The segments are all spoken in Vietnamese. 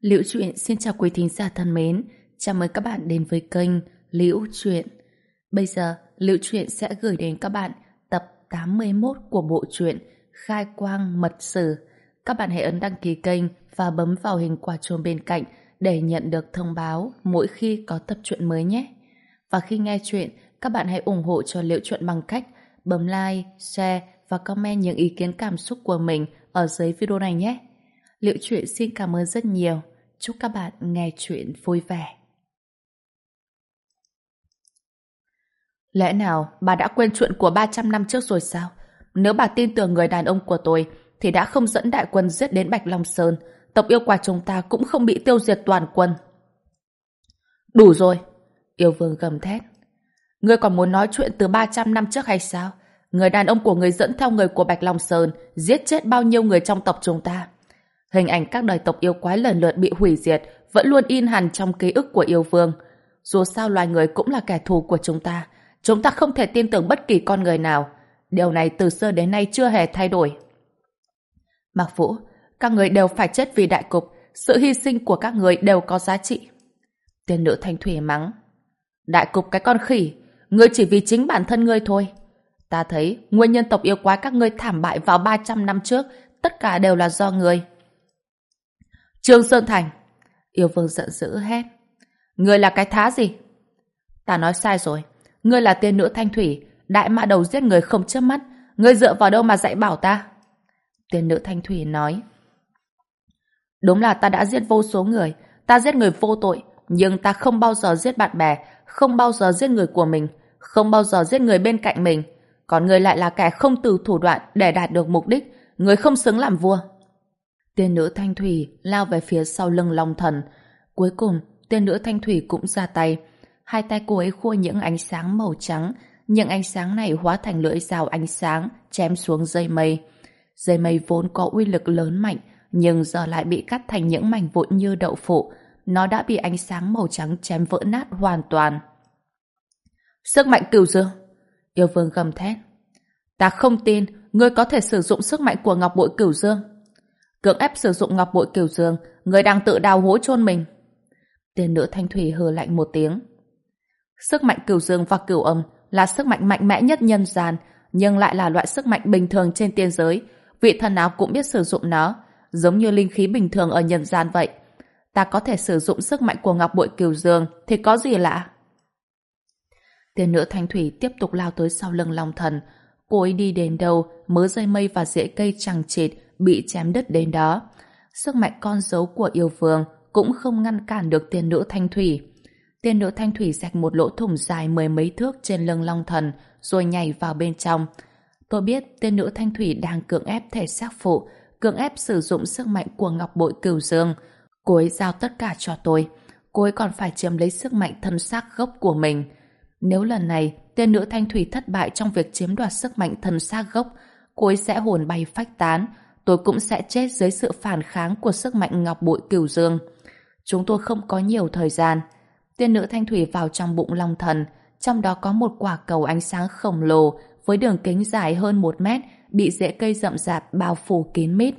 Liễu Chuyện xin chào quý thính giả thân mến, chào mừng các bạn đến với kênh Liễu Chuyện. Bây giờ, Liễu Chuyện sẽ gửi đến các bạn tập 81 của bộ truyện Khai Quang Mật Sử. Các bạn hãy ấn đăng ký kênh và bấm vào hình quả chuông bên cạnh để nhận được thông báo mỗi khi có tập truyện mới nhé. Và khi nghe chuyện, các bạn hãy ủng hộ cho Liễu Chuyện bằng cách bấm like, share và comment những ý kiến cảm xúc của mình ở dưới video này nhé. Liễu Chuyện xin cảm ơn rất nhiều. Chúc các bạn nghe chuyện vui vẻ. Lẽ nào bà đã quên chuyện của 300 năm trước rồi sao? Nếu bà tin tưởng người đàn ông của tôi thì đã không dẫn đại quân giết đến Bạch Long Sơn, tộc yêu quái chúng ta cũng không bị tiêu diệt toàn quân. Đủ rồi! Yêu vương gầm thét. Ngươi còn muốn nói chuyện từ 300 năm trước hay sao? Người đàn ông của ngươi dẫn theo người của Bạch Long Sơn giết chết bao nhiêu người trong tộc chúng ta? Hình ảnh các đời tộc yêu quái lần lượt bị hủy diệt vẫn luôn in hằn trong ký ức của yêu vương. Dù sao loài người cũng là kẻ thù của chúng ta không thể tin tưởng bất kỳ con người nào. Điều này từ xưa đến nay chưa hề thay đổi. Mạc Vũ, các người đều phải chết vì đại cục, sự hy sinh của các người đều có giá trị. Tiên nữ Thanh Thủy mắng. Đại cục cái con khỉ, ngươi chỉ vì chính bản thân ngươi thôi. Ta thấy nguyên nhân tộc yêu quái các ngươi thảm bại vào 300 năm trước, tất cả đều là do ngươi. Trương Sơn Thành! Yêu vương giận dữ hét. Ngươi là cái thá gì? Ta nói sai rồi. Ngươi là tiên nữ Thanh Thủy, đại mã đầu giết người không chớp mắt. Ngươi dựa vào đâu mà dạy bảo ta? Tiên nữ Thanh Thủy nói. Đúng là ta đã giết vô số người. Ta giết người vô tội. Nhưng ta không bao giờ giết bạn bè, không bao giờ giết người của mình, không bao giờ giết người bên cạnh mình. Còn ngươi lại là kẻ không từ thủ đoạn để đạt được mục đích. Ngươi không xứng làm vua. Tiên nữ Thanh Thủy lao về phía sau lưng Long Thần. Cuối cùng, tiên nữ Thanh Thủy cũng ra tay. Hai tay cô ấy khua những ánh sáng màu trắng. Những ánh sáng này hóa thành lưỡi dao ánh sáng, chém xuống dây mây. Dây mây vốn có uy lực lớn mạnh, nhưng giờ lại bị cắt thành những mảnh vụn như đậu phụ. Nó đã bị ánh sáng màu trắng chém vỡ nát hoàn toàn. Sức mạnh cửu dương! Yêu vương gầm thét. Ta không tin ngươi có thể sử dụng sức mạnh của ngọc bội cửu dương. Cưỡng ép sử dụng ngọc bội cửu dương, người đang tự đào hố chôn mình. Tiên nữ Thanh Thủy hừ lạnh một tiếng. Sức mạnh cửu dương và cửu âm là sức mạnh mạnh mẽ nhất nhân gian, nhưng lại là loại sức mạnh bình thường trên tiên giới. Vị thần nào cũng biết sử dụng nó, giống như linh khí bình thường ở nhân gian vậy. Ta có thể sử dụng sức mạnh của ngọc bội cửu dương thì có gì lạ? Tiên nữ Thanh Thủy tiếp tục lao tới sau lưng Long Thần. Cô ấy đi đến đâu, mớ dây mây và rễ cây chằng chịt bị chém đứt đến đó. Sức mạnh con dấu của yêu vương cũng không ngăn cản được tiên nữ Thanh Thủy. Tiên nữ Thanh Thủy rạch một lỗ thủng dài 10 mấy thước trên lưng Long Thần rồi nhảy vào bên trong. Tôi biết tiên nữ Thanh Thủy đang cưỡng ép thể xác phụ, cưỡng ép sử dụng sức mạnh của ngọc bội cửu dương. Cô ấy giao tất cả cho tôi. Cô ấy còn phải chiếm lấy sức mạnh thân xác gốc của mình. Nếu lần này tiên nữ Thanh Thủy thất bại trong việc chiếm đoạt sức mạnh thân xác gốc, cô ấy sẽ hồn bay phách tán. Tôi cũng sẽ chết dưới sự phản kháng của sức mạnh ngọc bội cửu dương. Chúng tôi không có nhiều thời gian. Tiên nữ Thanh Thủy vào trong bụng Long Thần, trong đó có một quả cầu ánh sáng khổng lồ với đường kính dài hơn 1 mét, bị rễ cây rậm rạp bao phủ kín mít.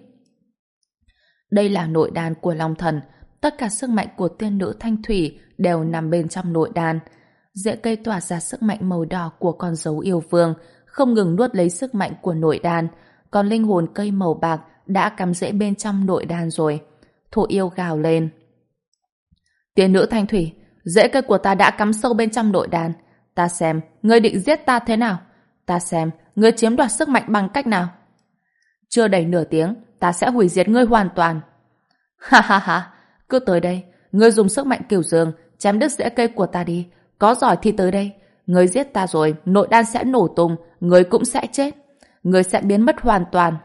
Đây là nội đan của Long Thần. Tất cả sức mạnh của tiên nữ Thanh Thủy đều nằm bên trong nội đan. Rễ cây tỏa ra sức mạnh màu đỏ của con dấu yêu vương, không ngừng nuốt lấy sức mạnh của nội đan. Còn linh hồn cây màu bạc đã cắm rễ bên trong nội đan rồi. Thổ yêu gào lên. Tiên nữ Thanh Thủy, rễ cây của ta đã cắm sâu bên trong nội đan. Ta xem, ngươi định giết ta thế nào? Ta xem, ngươi chiếm đoạt sức mạnh bằng cách nào? Chưa đầy nửa tiếng, ta sẽ hủy diệt ngươi hoàn toàn. Ha ha ha, cứ tới đây, ngươi dùng sức mạnh cửu dương chém đứt rễ cây của ta đi. Có giỏi thì tới đây. Ngươi giết ta rồi, nội đan sẽ nổ tung, ngươi cũng sẽ chết. Ngươi sẽ biến mất hoàn toàn.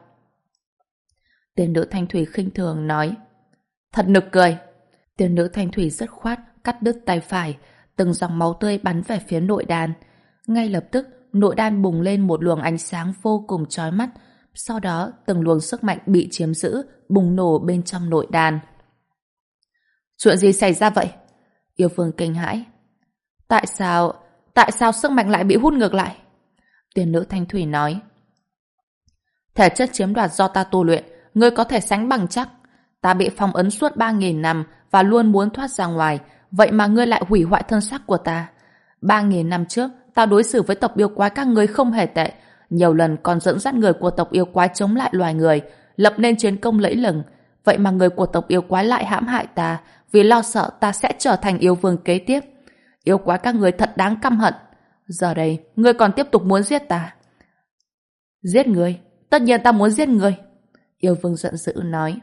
Tiên nữ Thanh Thủy khinh thường nói. Thật nực cười. Tiên nữ Thanh Thủy dứt khoát cắt đứt tay phải, từng dòng máu tươi bắn về phía nội đan. Ngay lập tức, nội đan bùng lên một luồng ánh sáng vô cùng chói mắt. Sau đó, từng luồng sức mạnh bị chiếm giữ, bùng nổ bên trong nội đan. Chuyện gì xảy ra vậy? Yêu vương kinh hãi. Tại sao sức mạnh lại bị hút ngược lại? Tiên nữ Thanh Thủy nói. Thể chất chiếm đoạt do ta tu luyện, ngươi có thể sánh bằng chắc. Ta bị phong ấn suốt 3.000 năm và luôn muốn thoát ra ngoài, vậy mà ngươi lại hủy hoại thân xác của ta. 3.000 năm trước, ta đối xử với tộc yêu quái các ngươi không hề tệ, nhiều lần còn dẫn dắt người của tộc yêu quái chống lại loài người, lập nên chiến công lẫy lừng. Vậy mà người của tộc yêu quái lại hãm hại ta, vì lo sợ ta sẽ trở thành yêu vương kế tiếp. Yêu quái các ngươi thật đáng căm hận. Giờ đây, ngươi còn tiếp tục muốn giết ta. Giết ngươi? Tất nhiên ta muốn giết ngươi. Yêu vương giận dữ nói.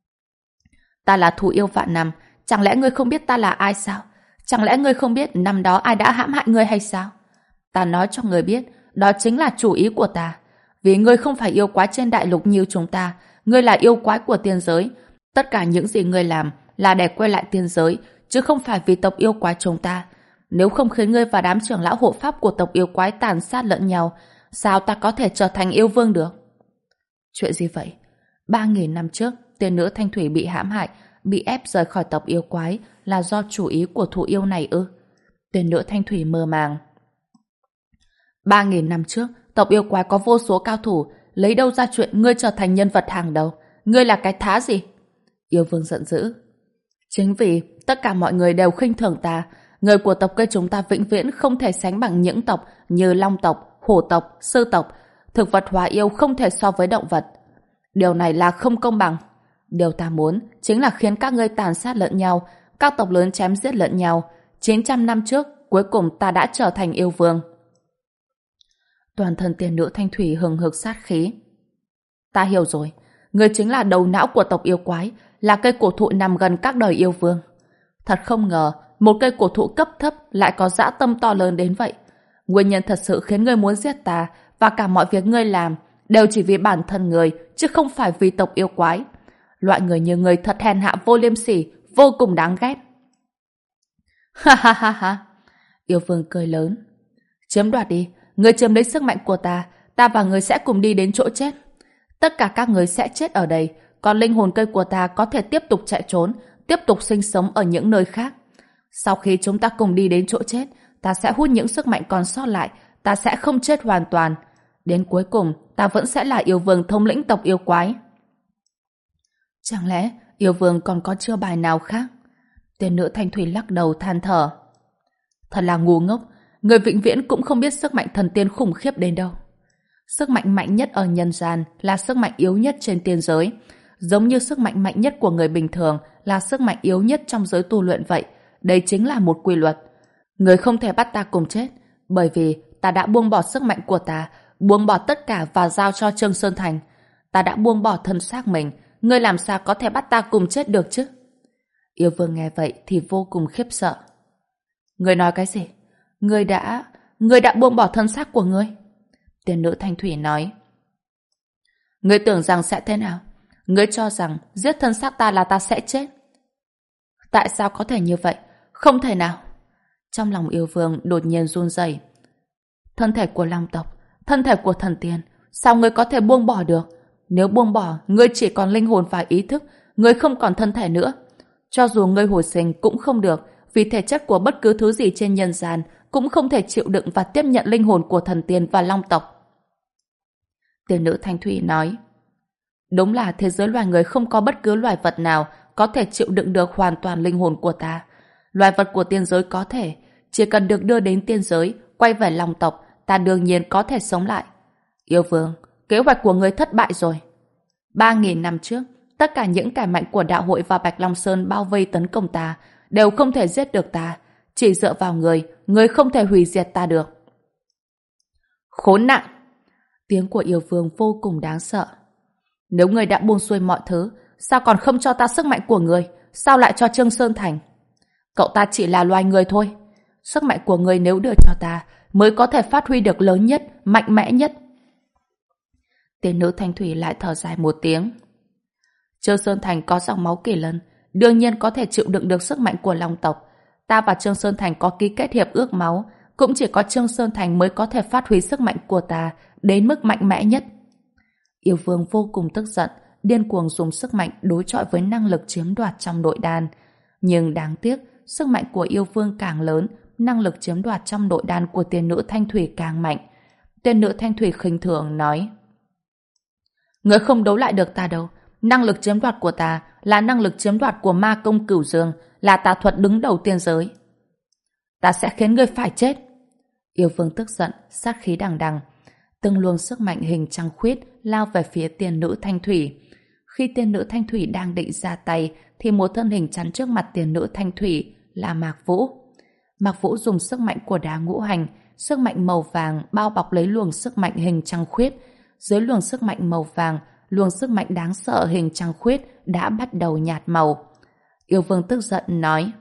Ta là thú yêu vạn năm, chẳng lẽ ngươi không biết ta là ai sao? Chẳng lẽ ngươi không biết năm đó ai đã hãm hại ngươi hay sao? Ta nói cho ngươi biết, đó chính là chủ ý của ta. Vì ngươi không phải yêu quái trên đại lục như chúng ta, ngươi là yêu quái của tiên giới. Tất cả những gì ngươi làm là để quay lại tiên giới, chứ không phải vì tộc yêu quái chúng ta. Nếu không khiến ngươi và đám trưởng lão hộ pháp của tộc yêu quái tàn sát lẫn nhau, sao ta có thể trở thành yêu vương được? Chuyện gì vậy? 3.000 năm trước, tiên nữ Thanh Thủy bị hãm hại, bị ép rời khỏi tộc yêu quái là do chủ ý của thú yêu này ư? Tiên nữ Thanh Thủy mơ màng. 3.000 năm trước, tộc yêu quái có vô số cao thủ, lấy đâu ra chuyện ngươi trở thành nhân vật hàng đầu? Ngươi là cái thá gì? Yêu vương giận dữ. Chính vì tất cả mọi người đều khinh thường ta, người của tộc cây chúng ta vĩnh viễn không thể sánh bằng những tộc như long tộc, hổ tộc, sư tộc. Thực vật hóa yêu không thể so với động vật. Điều này là không công bằng. Điều ta muốn chính là khiến các ngươi tàn sát lẫn nhau, các tộc lớn chém giết lẫn nhau. 900 năm trước, cuối cùng ta đã trở thành yêu vương. Toàn thân tiên nữ Thanh Thủy hừng hực sát khí. Ta hiểu rồi, ngươi chính là đầu não của tộc yêu quái, là cây cổ thụ nằm gần các đời yêu vương. Thật không ngờ, một cây cổ thụ cấp thấp lại có dã tâm to lớn đến vậy. Nguyên nhân thật sự khiến ngươi muốn giết ta và cả mọi việc ngươi làm đều chỉ vì bản thân ngươi, chứ không phải vì tộc yêu quái. Loại người như ngươi thật hèn hạ vô liêm sỉ, vô cùng đáng ghét. Ha ha ha ha. Yêu vương cười lớn. Chiếm đoạt đi, ngươi chiếm lấy sức mạnh của ta, ta và ngươi sẽ cùng đi đến chỗ chết. Tất cả các ngươi sẽ chết ở đây, còn linh hồn cây của ta có thể tiếp tục chạy trốn, tiếp tục sinh sống ở những nơi khác. Sau khi chúng ta cùng đi đến chỗ chết, ta sẽ hút những sức mạnh còn sót lại, ta sẽ không chết hoàn toàn. Đến cuối cùng, ta vẫn sẽ là yêu vương thống lĩnh tộc yêu quái. Chẳng lẽ yêu vương còn có chiêu bài nào khác? Tiên nữ Thanh Thủy lắc đầu than thở. Thật là ngu ngốc, người vĩnh viễn cũng không biết sức mạnh thần tiên khủng khiếp đến đâu. Sức mạnh mạnh nhất ở nhân gian là sức mạnh yếu nhất trên tiên giới, giống như sức mạnh mạnh nhất của người bình thường là sức mạnh yếu nhất trong giới tu luyện vậy. Đây chính là một quy luật. Người không thể bắt ta cùng chết, bởi vì ta đã buông bỏ sức mạnh của ta, buông bỏ tất cả và giao cho Trương Sơn Thành. Ta đã buông bỏ thân xác mình, ngươi làm sao có thể bắt ta cùng chết được chứ? Yêu vương nghe vậy thì vô cùng khiếp sợ. Ngươi nói cái gì? Ngươi đã buông bỏ thân xác của ngươi? Tiên nữ Thanh Thủy nói. Ngươi tưởng rằng sẽ thế nào? Ngươi cho rằng giết thân xác ta là ta sẽ chết? Tại sao có thể như vậy? Không thể nào. Trong lòng yêu vương đột nhiên run rẩy. Thân thể của long tộc, thân thể của thần tiên, sao ngươi có thể buông bỏ được? Nếu buông bỏ, ngươi chỉ còn linh hồn và ý thức, ngươi không còn thân thể nữa. Cho dù ngươi hồi sinh cũng không được, vì thể chất của bất cứ thứ gì trên nhân gian cũng không thể chịu đựng và tiếp nhận linh hồn của thần tiên và long tộc. Tiên nữ Thanh Thủy nói. Đúng là thế giới loài người không có bất cứ loài vật nào có thể chịu đựng được hoàn toàn linh hồn của ta. Loài vật của tiên giới có thể, chỉ cần được đưa đến tiên giới, quay về long tộc, ta đương nhiên có thể sống lại. Yêu vương, kế hoạch của ngươi thất bại rồi. 3.000 năm trước, tất cả những kẻ mạnh của đạo hội và Bạch Long Sơn bao vây tấn công ta, đều không thể giết được ta. Chỉ dựa vào ngươi không thể hủy diệt ta được. Khốn nạn! Tiếng của yêu vương vô cùng đáng sợ. Nếu ngươi đã buông xuôi mọi thứ, sao còn không cho ta sức mạnh của ngươi? Sao lại cho Trương Sơn Thành? Cậu ta chỉ là loài người thôi. Sức mạnh của ngươi nếu đưa cho ta, mới có thể phát huy được lớn nhất, mạnh mẽ nhất. Tiên nữ Thanh Thủy lại thở dài một tiếng. Trương Sơn Thành có dòng máu kỳ lân, đương nhiên có thể chịu đựng được sức mạnh của long tộc. Ta và Trương Sơn Thành có ký kết hiệp ước máu, cũng chỉ có Trương Sơn Thành mới có thể phát huy sức mạnh của ta đến mức mạnh mẽ nhất. Yêu vương vô cùng tức giận, điên cuồng dùng sức mạnh đối chọi với năng lực chiếm đoạt trong nội đan. Nhưng đáng tiếc, sức mạnh của yêu vương càng lớn, năng lực chiếm đoạt trong nội đan của tiên nữ Thanh Thủy càng mạnh. Tiên nữ Thanh Thủy khinh thường nói. Ngươi không đấu lại được ta đâu, năng lực chiếm đoạt của ta là năng lực chiếm đoạt của ma công Cửu Dương, là tà thuật đứng đầu tiên giới. Ta sẽ khiến ngươi phải chết. Yêu vương tức giận, sát khí đằng đằng. Từng luồng sức mạnh hình trăng khuyết lao về phía tiên nữ Thanh Thủy. Khi tiên nữ Thanh Thủy đang định ra tay, thì một thân hình chắn trước mặt tiên nữ Thanh Thủy là Mạc Vũ. Mạc Vũ dùng sức mạnh của đá ngũ hành, sức mạnh màu vàng bao bọc lấy luồng sức mạnh hình trăng khuyết. Dưới luồng sức mạnh màu vàng, luồng sức mạnh đáng sợ hình trăng khuyết đã bắt đầu nhạt màu. Yêu vương tức giận nói: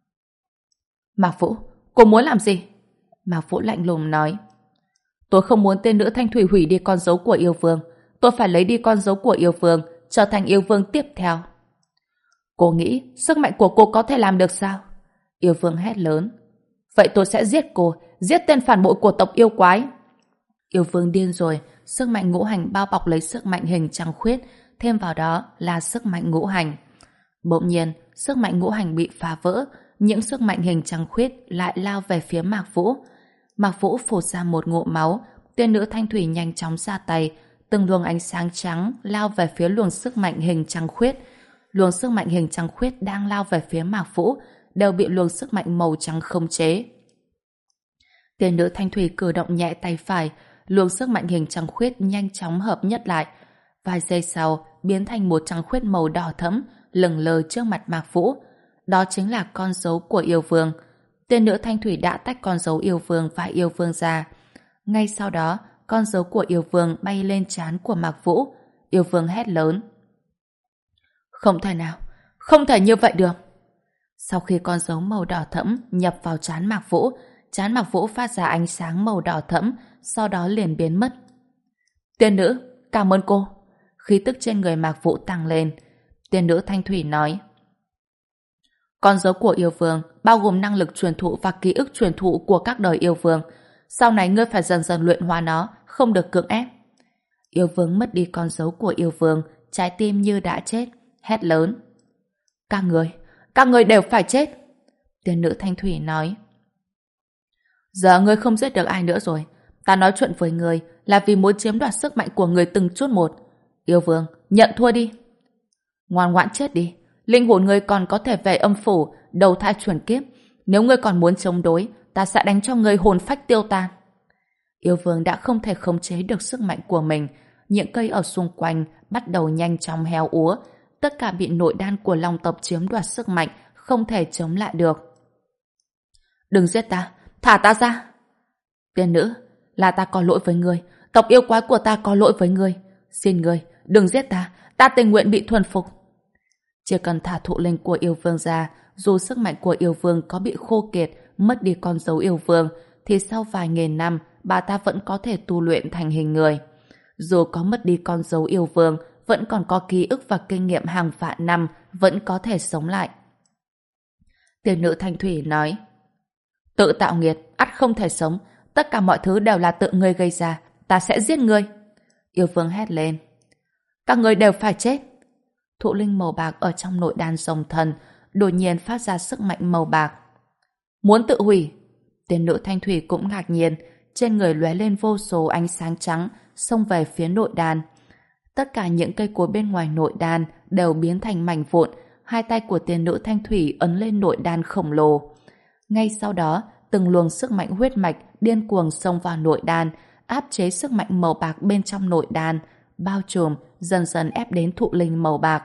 Mạc Vũ, cô muốn làm gì? Mạc Vũ lạnh lùng nói: Tôi không muốn tên nữ Thanh Thủy hủy đi con dấu của yêu vương. Tôi phải lấy đi con dấu của yêu vương, trở thành yêu vương tiếp theo. Cô nghĩ sức mạnh của cô có thể làm được sao? Yêu vương hét lớn: Vậy tôi sẽ giết cô, giết tên phản bội của tộc yêu quái. Yêu vương điên rồi, sức mạnh ngũ hành bao bọc lấy sức mạnh hình trăng khuyết, thêm vào đó là sức mạnh ngũ hành. Bỗng nhiên, sức mạnh ngũ hành bị phá vỡ, những sức mạnh hình trăng khuyết lại lao về phía Mạc Vũ. Mạc Vũ phụt ra một ngụm máu, tiên nữ Thanh Thủy nhanh chóng ra tay, từng luồng ánh sáng trắng lao về phía luồng sức mạnh hình trăng khuyết. Luồng sức mạnh hình trăng khuyết đang lao về phía Mạc Vũ đều bị luồng sức mạnh màu trắng khống chế. Tiên nữ Thanh Thủy cử động nhẹ tay phải, luồng sức mạnh hình trăng khuyết nhanh chóng hợp nhất lại. Vài giây sau, biến thành một trăng khuyết màu đỏ thẫm, lừng lờ trước mặt Mạc Vũ. Đó chính là con dấu của yêu vương. Tiên nữ Thanh Thủy đã tách con dấu yêu vương và yêu vương ra. Ngay sau đó, con dấu của yêu vương bay lên trán của Mạc Vũ. Yêu vương hét lớn: Không thể nào, không thể như vậy được. Sau khi con dấu màu đỏ thẫm nhập vào trán Mạc Vũ phát ra ánh sáng màu đỏ thẫm, sau đó liền biến mất. Tiên nữ, cảm ơn cô. Khí tức trên người Mạc Vũ tăng lên. Tiên nữ Thanh Thủy nói: Con dấu của yêu vương bao gồm năng lực truyền thụ và ký ức truyền thụ của các đời yêu vương. Sau này ngươi phải dần dần luyện hóa nó, không được cưỡng ép. Yêu vương mất đi con dấu của yêu vương, trái tim như đã chết, hét lớn: Các người đều phải chết. Tiên nữ Thanh Thủy nói: Giờ ngươi không giết được ai nữa rồi. Ta nói chuyện với ngươi là vì muốn chiếm đoạt sức mạnh của ngươi từng chút một. Yêu vương, nhận thua đi. Ngoan ngoãn chết đi. Linh hồn ngươi còn có thể về âm phủ, đầu thai chuyển kiếp. Nếu ngươi còn muốn chống đối, ta sẽ đánh cho ngươi hồn phách tiêu tan. Yêu vương đã không thể khống chế được sức mạnh của mình. Những cây ở xung quanh bắt đầu nhanh chóng héo úa. Tất cả bị nội đan của Long tộc chiếm đoạt sức mạnh, không thể chống lại được. Đừng giết ta, thả ta ra. Tiên nữ, là ta có lỗi với ngươi. Tộc yêu quái của ta có lỗi với ngươi. Xin ngươi, đừng giết ta. Ta tình nguyện bị thuần phục. Chỉ cần thả thụ linh của yêu vương ra, dù sức mạnh của yêu vương có bị khô kiệt, mất đi con dấu yêu vương, thì sau vài nghìn năm, bà ta vẫn có thể tu luyện thành hình người. Dù có mất đi con dấu yêu vương, vẫn còn có ký ức và kinh nghiệm hàng vạn năm, vẫn có thể sống lại. Tiên nữ Thanh Thủy nói: Tự tạo nghiệt, ắt không thể sống. Tất cả mọi thứ đều là tự ngươi gây ra. Ta sẽ giết ngươi. Yêu vương hét lên: Các ngươi đều phải chết. Thụ linh màu bạc ở trong nội đan rồng thần đột nhiên phát ra sức mạnh màu bạc. Muốn tự hủy? Tiên nữ Thanh Thủy cũng ngạc nhiên, trên người lóe lên vô số ánh sáng trắng, xông về phía nội đan. Tất cả những cây cối bên ngoài nội đan đều biến thành mảnh vụn, hai tay của tiên nữ Thanh Thủy ấn lên nội đan khổng lồ. Ngay sau đó, từng luồng sức mạnh huyết mạch điên cuồng xông vào nội đan, áp chế sức mạnh màu bạc bên trong nội đan, bao trùm, dần dần ép đến thụ linh màu bạc.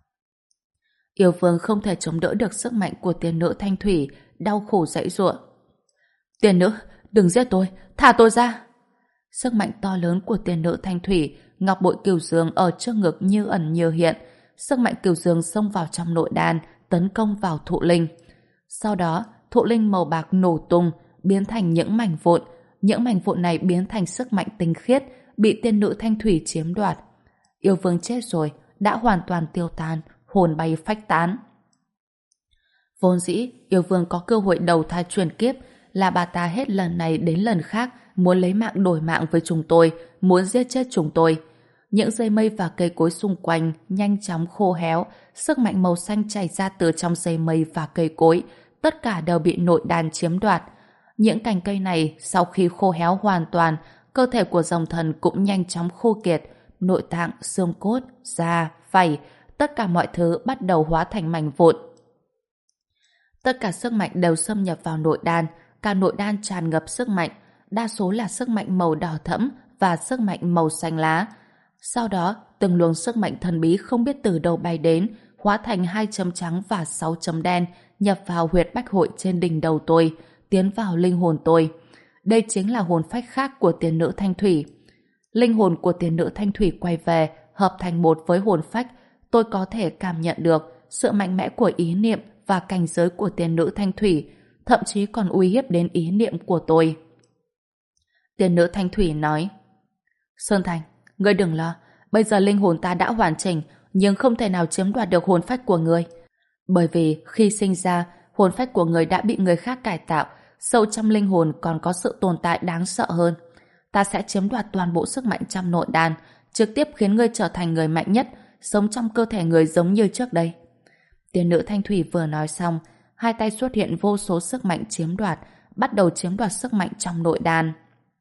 Yêu vương không thể chống đỡ được sức mạnh của tiên nữ Thanh Thủy, đau khổ giãy giụa. Tiên nữ, đừng giết tôi, thả tôi ra. Sức mạnh to lớn của tiên nữ Thanh Thủy, ngọc bội cửu dương ở trước ngực như ẩn như hiện. Sức mạnh cửu dương xông vào trong nội đan, tấn công vào thụ linh. Sau đó, thụ linh màu bạc nổ tung, biến thành những mảnh vụn. Những mảnh vụn này biến thành sức mạnh tinh khiết, bị tiên nữ Thanh Thủy chiếm đoạt. Yêu vương chết rồi, đã hoàn toàn tiêu tan, hồn bay phách tán. Vốn dĩ, yêu vương có cơ hội đầu thai chuyển kiếp, là bà ta hết lần này đến lần khác muốn lấy mạng đổi mạng với chúng tôi, muốn giết chết chúng tôi. Những dây mây và cây cối xung quanh nhanh chóng khô héo, sức mạnh màu xanh chảy ra từ trong dây mây và cây cối, tất cả đều bị nội đan chiếm đoạt. Những cành cây này sau khi khô héo hoàn toàn, cơ thể của rồng thần cũng nhanh chóng khô kiệt, nội tạng, xương cốt, da, vảy, tất cả mọi thứ bắt đầu hóa thành mảnh vụn. Tất cả sức mạnh đều xâm nhập vào nội đan, cả nội đan tràn ngập sức mạnh, đa số là sức mạnh màu đỏ thẫm và sức mạnh màu xanh lá. Sau đó, từng luồng sức mạnh thần bí không biết từ đâu bay đến, hóa thành 2 chấm trắng và 6 chấm đen, nhập vào huyệt bách hội trên đỉnh đầu tôi, tiến vào linh hồn tôi. Đây chính là hồn phách khác của tiền nữ Thanh Thủy. Linh hồn của tiền nữ Thanh Thủy quay về, hợp thành một với hồn phách. Tôi có thể cảm nhận được sự mạnh mẽ của ý niệm và cảnh giới của tiền nữ Thanh Thủy, thậm chí còn uy hiếp đến ý niệm của tôi. Tiền nữ Thanh Thủy nói: Sơn Thành, ngươi đừng lo, bây giờ linh hồn ta đã hoàn chỉnh, nhưng không thể nào chiếm đoạt được hồn phách của ngươi. Bởi vì khi sinh ra, hồn phách của ngươi đã bị người khác cải tạo, sâu trong linh hồn còn có sự tồn tại đáng sợ hơn. Ta sẽ chiếm đoạt toàn bộ sức mạnh trong nội đan, trực tiếp khiến ngươi trở thành người mạnh nhất, sống trong cơ thể người giống như trước đây. Tiền nữ Thanh Thủy vừa nói xong, hai tay xuất hiện vô số sức mạnh chiếm đoạt, bắt đầu chiếm đoạt sức mạnh trong nội đan.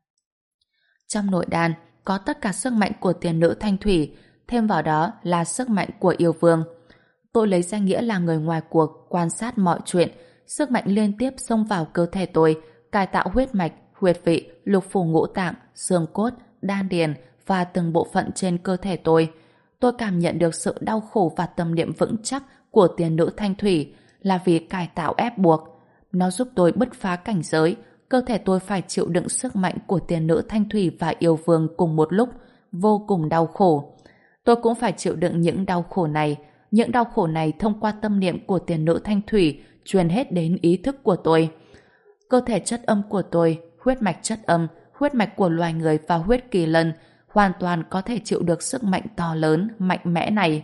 Trong nội đan có tất cả sức mạnh của tiền nữ Thanh Thủy, thêm vào đó là sức mạnh của yêu vương. Tôi lấy danh nghĩa là người ngoài cuộc, quan sát mọi chuyện, sức mạnh liên tiếp xông vào cơ thể tôi, cải tạo huyết mạch, huyệt vị, lục phủ ngũ tạng, xương cốt, đan điền và từng bộ phận trên cơ thể tôi. Tôi cảm nhận được sự đau khổ và tâm niệm vững chắc của tiền nữ Thanh Thủy là vì cải tạo ép buộc. Nó giúp tôi bứt phá cảnh giới, cơ thể tôi phải chịu đựng sức mạnh của tiền nữ Thanh Thủy và yêu vương cùng một lúc, vô cùng đau khổ. Tôi cũng phải chịu đựng những đau khổ này. Những đau khổ này thông qua tâm niệm của tiền nữ Thanh Thủy truyền hết đến ý thức của tôi. Cơ thể chất âm của tôi, huyết mạch chất âm, huyết mạch của loài người và huyết kỳ lân hoàn toàn có thể chịu được sức mạnh to lớn, mạnh mẽ này.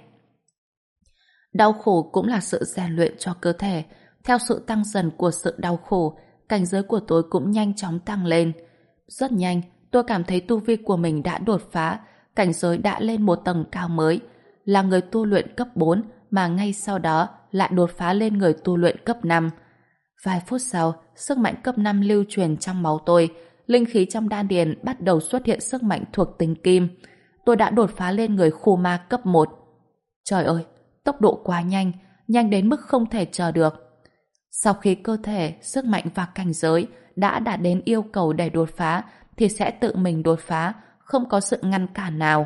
Đau khổ cũng là sự rèn luyện cho cơ thể. Theo sự tăng dần của sự đau khổ, cảnh giới của tôi cũng nhanh chóng tăng lên. Rất nhanh, tôi cảm thấy tu vi của mình đã đột phá, cảnh giới đã lên một tầng cao mới. Là người tu luyện cấp 4 mà ngay sau đó lại đột phá lên người tu luyện cấp 5. Vài phút sau, sức mạnh cấp 5 lưu truyền trong máu tôi, linh khí trong đan điền bắt đầu xuất hiện sức mạnh thuộc tính kim. Tôi đã đột phá lên người khu ma cấp 1. Trời ơi, tốc độ quá nhanh, nhanh đến mức không thể chờ được. Sau khi cơ thể, sức mạnh và cảnh giới đã đạt đến yêu cầu để đột phá, thì sẽ tự mình đột phá, không có sự ngăn cản nào.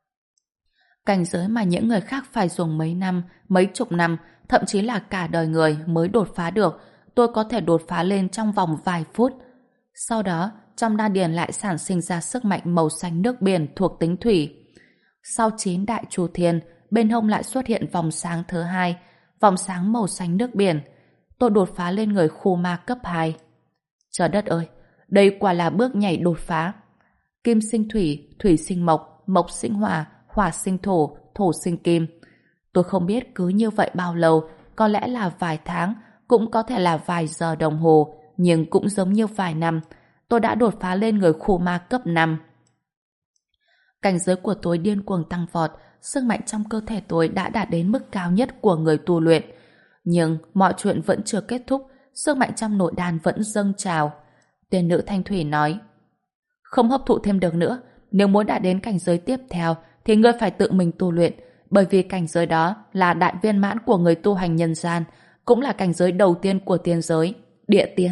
Cảnh giới mà những người khác phải dùng mấy năm, mấy chục năm, thậm chí là cả đời người mới đột phá được, tôi có thể đột phá lên trong vòng vài phút. Sau đó, trong đan điền lại sản sinh ra sức mạnh màu xanh nước biển thuộc tính thủy. Sau 9 đại chu thiên, bên hông lại xuất hiện vòng sáng thứ 2, vòng sáng màu xanh nước biển. Tôi đột phá lên người khu ma cấp 2. Trời đất ơi, đây quả là bước nhảy đột phá. Kim sinh thủy, thủy sinh mộc, mộc sinh hỏa, hỏa sinh thổ, thổ sinh kim. Tôi không biết cứ như vậy bao lâu, có lẽ là vài tháng, cũng có thể là vài giờ đồng hồ, nhưng cũng giống như vài năm. Tôi đã đột phá lên người khu ma cấp 5. Cảnh giới của tôi điên cuồng tăng vọt, sức mạnh trong cơ thể tôi đã đạt đến mức cao nhất của người tu luyện. Nhưng mọi chuyện vẫn chưa kết thúc, sức mạnh trong nội đan vẫn dâng trào. Tiền nữ Thanh Thủy nói: Không hấp thụ thêm được nữa, nếu muốn đạt đến cảnh giới tiếp theo thì ngươi phải tự mình tu luyện, bởi vì cảnh giới đó là đại viên mãn của người tu hành nhân gian, cũng là cảnh giới đầu tiên của tiên giới, địa tiên.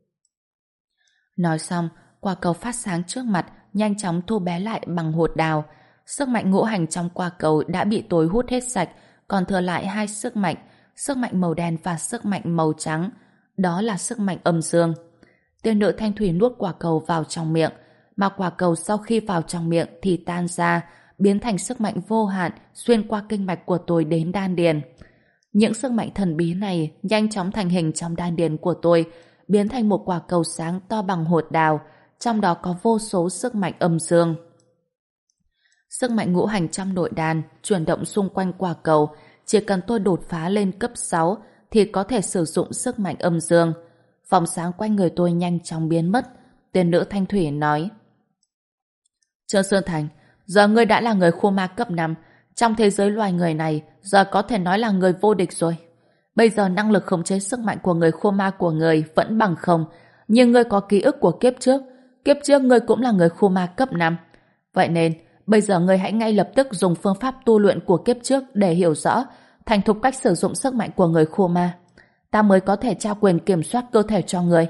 Nói xong, quả cầu phát sáng trước mặt nhanh chóng thu bé lại bằng hột đào. Sức mạnh ngũ hành trong quả cầu đã bị tôi hút hết sạch, còn thừa lại 2 sức mạnh màu đen và sức mạnh màu trắng. Đó là sức mạnh âm dương. Tiên nữ Thanh Thủy nuốt quả cầu vào trong miệng, mà quả cầu sau khi vào trong miệng thì tan ra, biến thành sức mạnh vô hạn xuyên qua kinh mạch của tôi đến đan điền. Những sức mạnh thần bí này nhanh chóng thành hình trong đan điền của tôi, biến thành một quả cầu sáng to bằng hột đào, trong đó có vô số sức mạnh âm dương. Sức mạnh ngũ hành trong nội đan chuyển động xung quanh quả cầu, chỉ cần tôi đột phá lên cấp 6 thì có thể sử dụng sức mạnh âm dương. Vòng sáng quanh người tôi nhanh chóng biến mất. Tiên nữ Thanh Thủy nói: Trương Sơn Thành, giờ ngươi đã là người khu ma cấp 5, trong thế giới loài người này giờ có thể nói là người vô địch rồi. Bây giờ năng lực khống chế sức mạnh của người khu ma của người vẫn bằng không, nhưng ngươi có ký ức của kiếp trước ngươi cũng là người khu ma cấp 5. Vậy nên Bây giờ ngươi hãy ngay lập tức dùng phương pháp tu luyện của kiếp trước để hiểu rõ, thành thục cách sử dụng sức mạnh của người khô ma. Ta mới có thể trao quyền kiểm soát cơ thể cho ngươi.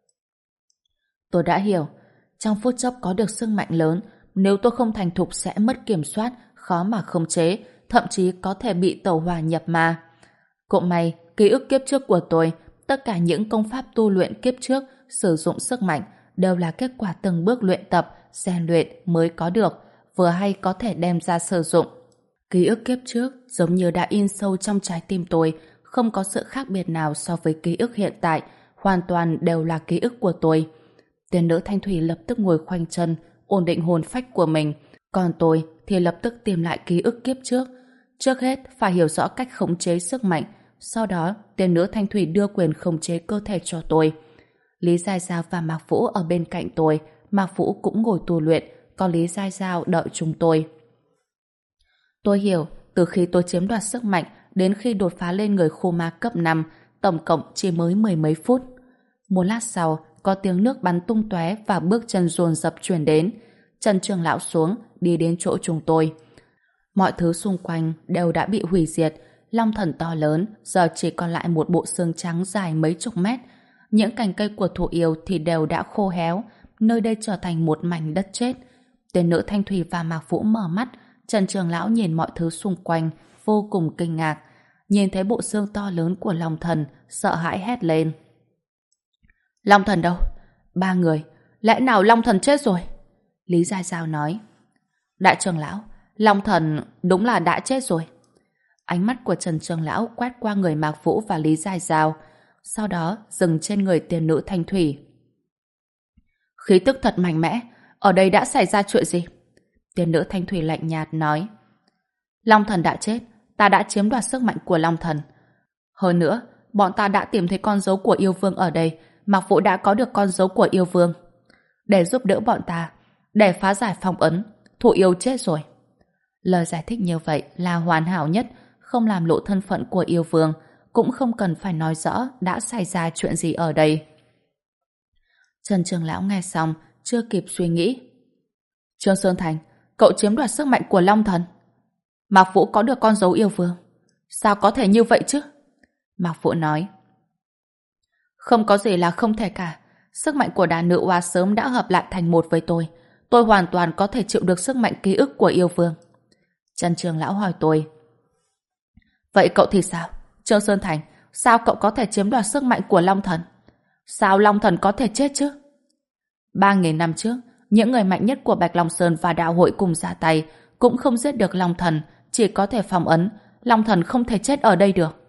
Tôi đã hiểu. Trong phút chốc có được sức mạnh lớn, nếu tôi không thành thục sẽ mất kiểm soát, khó mà khống chế, thậm chí có thể bị tẩu hỏa nhập ma. Cũng may, ký ức kiếp trước của tôi, tất cả những công pháp tu luyện kiếp trước sử dụng sức mạnh đều là kết quả từng bước luyện tập, rèn luyện mới có được, vừa hay có thể đem ra sử dụng. Ký ức kiếp trước giống như đã in sâu trong trái tim tôi, không có sự khác biệt nào so với ký ức hiện tại, hoàn toàn đều là ký ức của tôi. Tiên nữ Thanh Thủy lập tức ngồi khoanh chân, ổn định hồn phách của mình, còn tôi thì lập tức tìm lại ký ức kiếp trước. Trước hết phải hiểu rõ cách khống chế sức mạnh, sau đó tiên nữ Thanh Thủy đưa quyền khống chế cơ thể cho tôi. Lý Giai Giao và Mạc Vũ ở bên cạnh tôi, Mạc Vũ cũng ngồi tu luyện, còn Lý Giai Giao đợi chúng tôi. Tôi hiểu, từ khi tôi chiếm đoạt sức mạnh đến khi đột phá lên người khô ma cấp 5, tổng cộng chỉ mới mười mấy phút. Một lát sau, có tiếng nước bắn tung tóe và bước chân dồn dập truyền đến. Trần Trường Lão xuống, đi đến chỗ chúng tôi. Mọi thứ xung quanh đều đã bị hủy diệt. Long thần to lớn, giờ chỉ còn lại một bộ xương trắng dài mấy chục mét. Những cành cây của thụ yêu thì đều đã khô héo, nơi đây trở thành một mảnh đất chết. Tên nữ Thanh Thủy và Mạc Vũ mở mắt, Trần Trường Lão nhìn mọi thứ xung quanh, vô cùng kinh ngạc. Nhìn thấy bộ xương to lớn của Long thần, sợ hãi hét lên. Long thần đâu? Ba người. Lẽ nào Long thần chết rồi? Lý Giai Giao nói. Đại trưởng lão, Long thần đúng là đã chết rồi. Ánh mắt của Trần Trường Lão quét qua người Mạc Vũ và Lý Giai Giao, sau đó dừng trên người tiên nữ Thanh Thủy. Khí tức thật mạnh mẽ, ở đây đã xảy ra chuyện gì? Tiên nữ Thanh Thủy lạnh nhạt nói. Long thần đã chết, ta đã chiếm đoạt sức mạnh của Long thần. Hơn nữa, bọn ta đã tìm thấy con dấu của yêu vương ở đây, Mạc Vũ đã có được con dấu của yêu vương. Để giúp đỡ bọn ta, để phá giải phong ấn, thụ yêu chết rồi. Lời giải thích như vậy là hoàn hảo nhất, không làm lộ thân phận của yêu vương, cũng không cần phải nói rõ đã xảy ra chuyện gì ở đây. Trần Trường Lão nghe xong, chưa kịp suy nghĩ. Trương Sơn Thành, cậu chiếm đoạt sức mạnh của Long thần. Mạc Vũ có được con dấu yêu vương. Sao có thể như vậy chứ? Mạc Vũ nói. Không có gì là không thể cả. Sức mạnh của đàn nữ oa sớm đã hợp lại thành một với tôi. Tôi hoàn toàn có thể chịu được sức mạnh ký ức của yêu vương. Trần Trường Lão hỏi tôi. Vậy cậu thì sao? Trương Sơn Thành, sao cậu có thể chiếm đoạt sức mạnh của Long thần? Sao Long thần có thể chết chứ? 3.000 năm trước, những người mạnh nhất của Bạch Long Sơn và đạo hội cùng ra tay, cũng không giết được Long thần, chỉ có thể phong ấn. Long thần không thể chết ở đây được.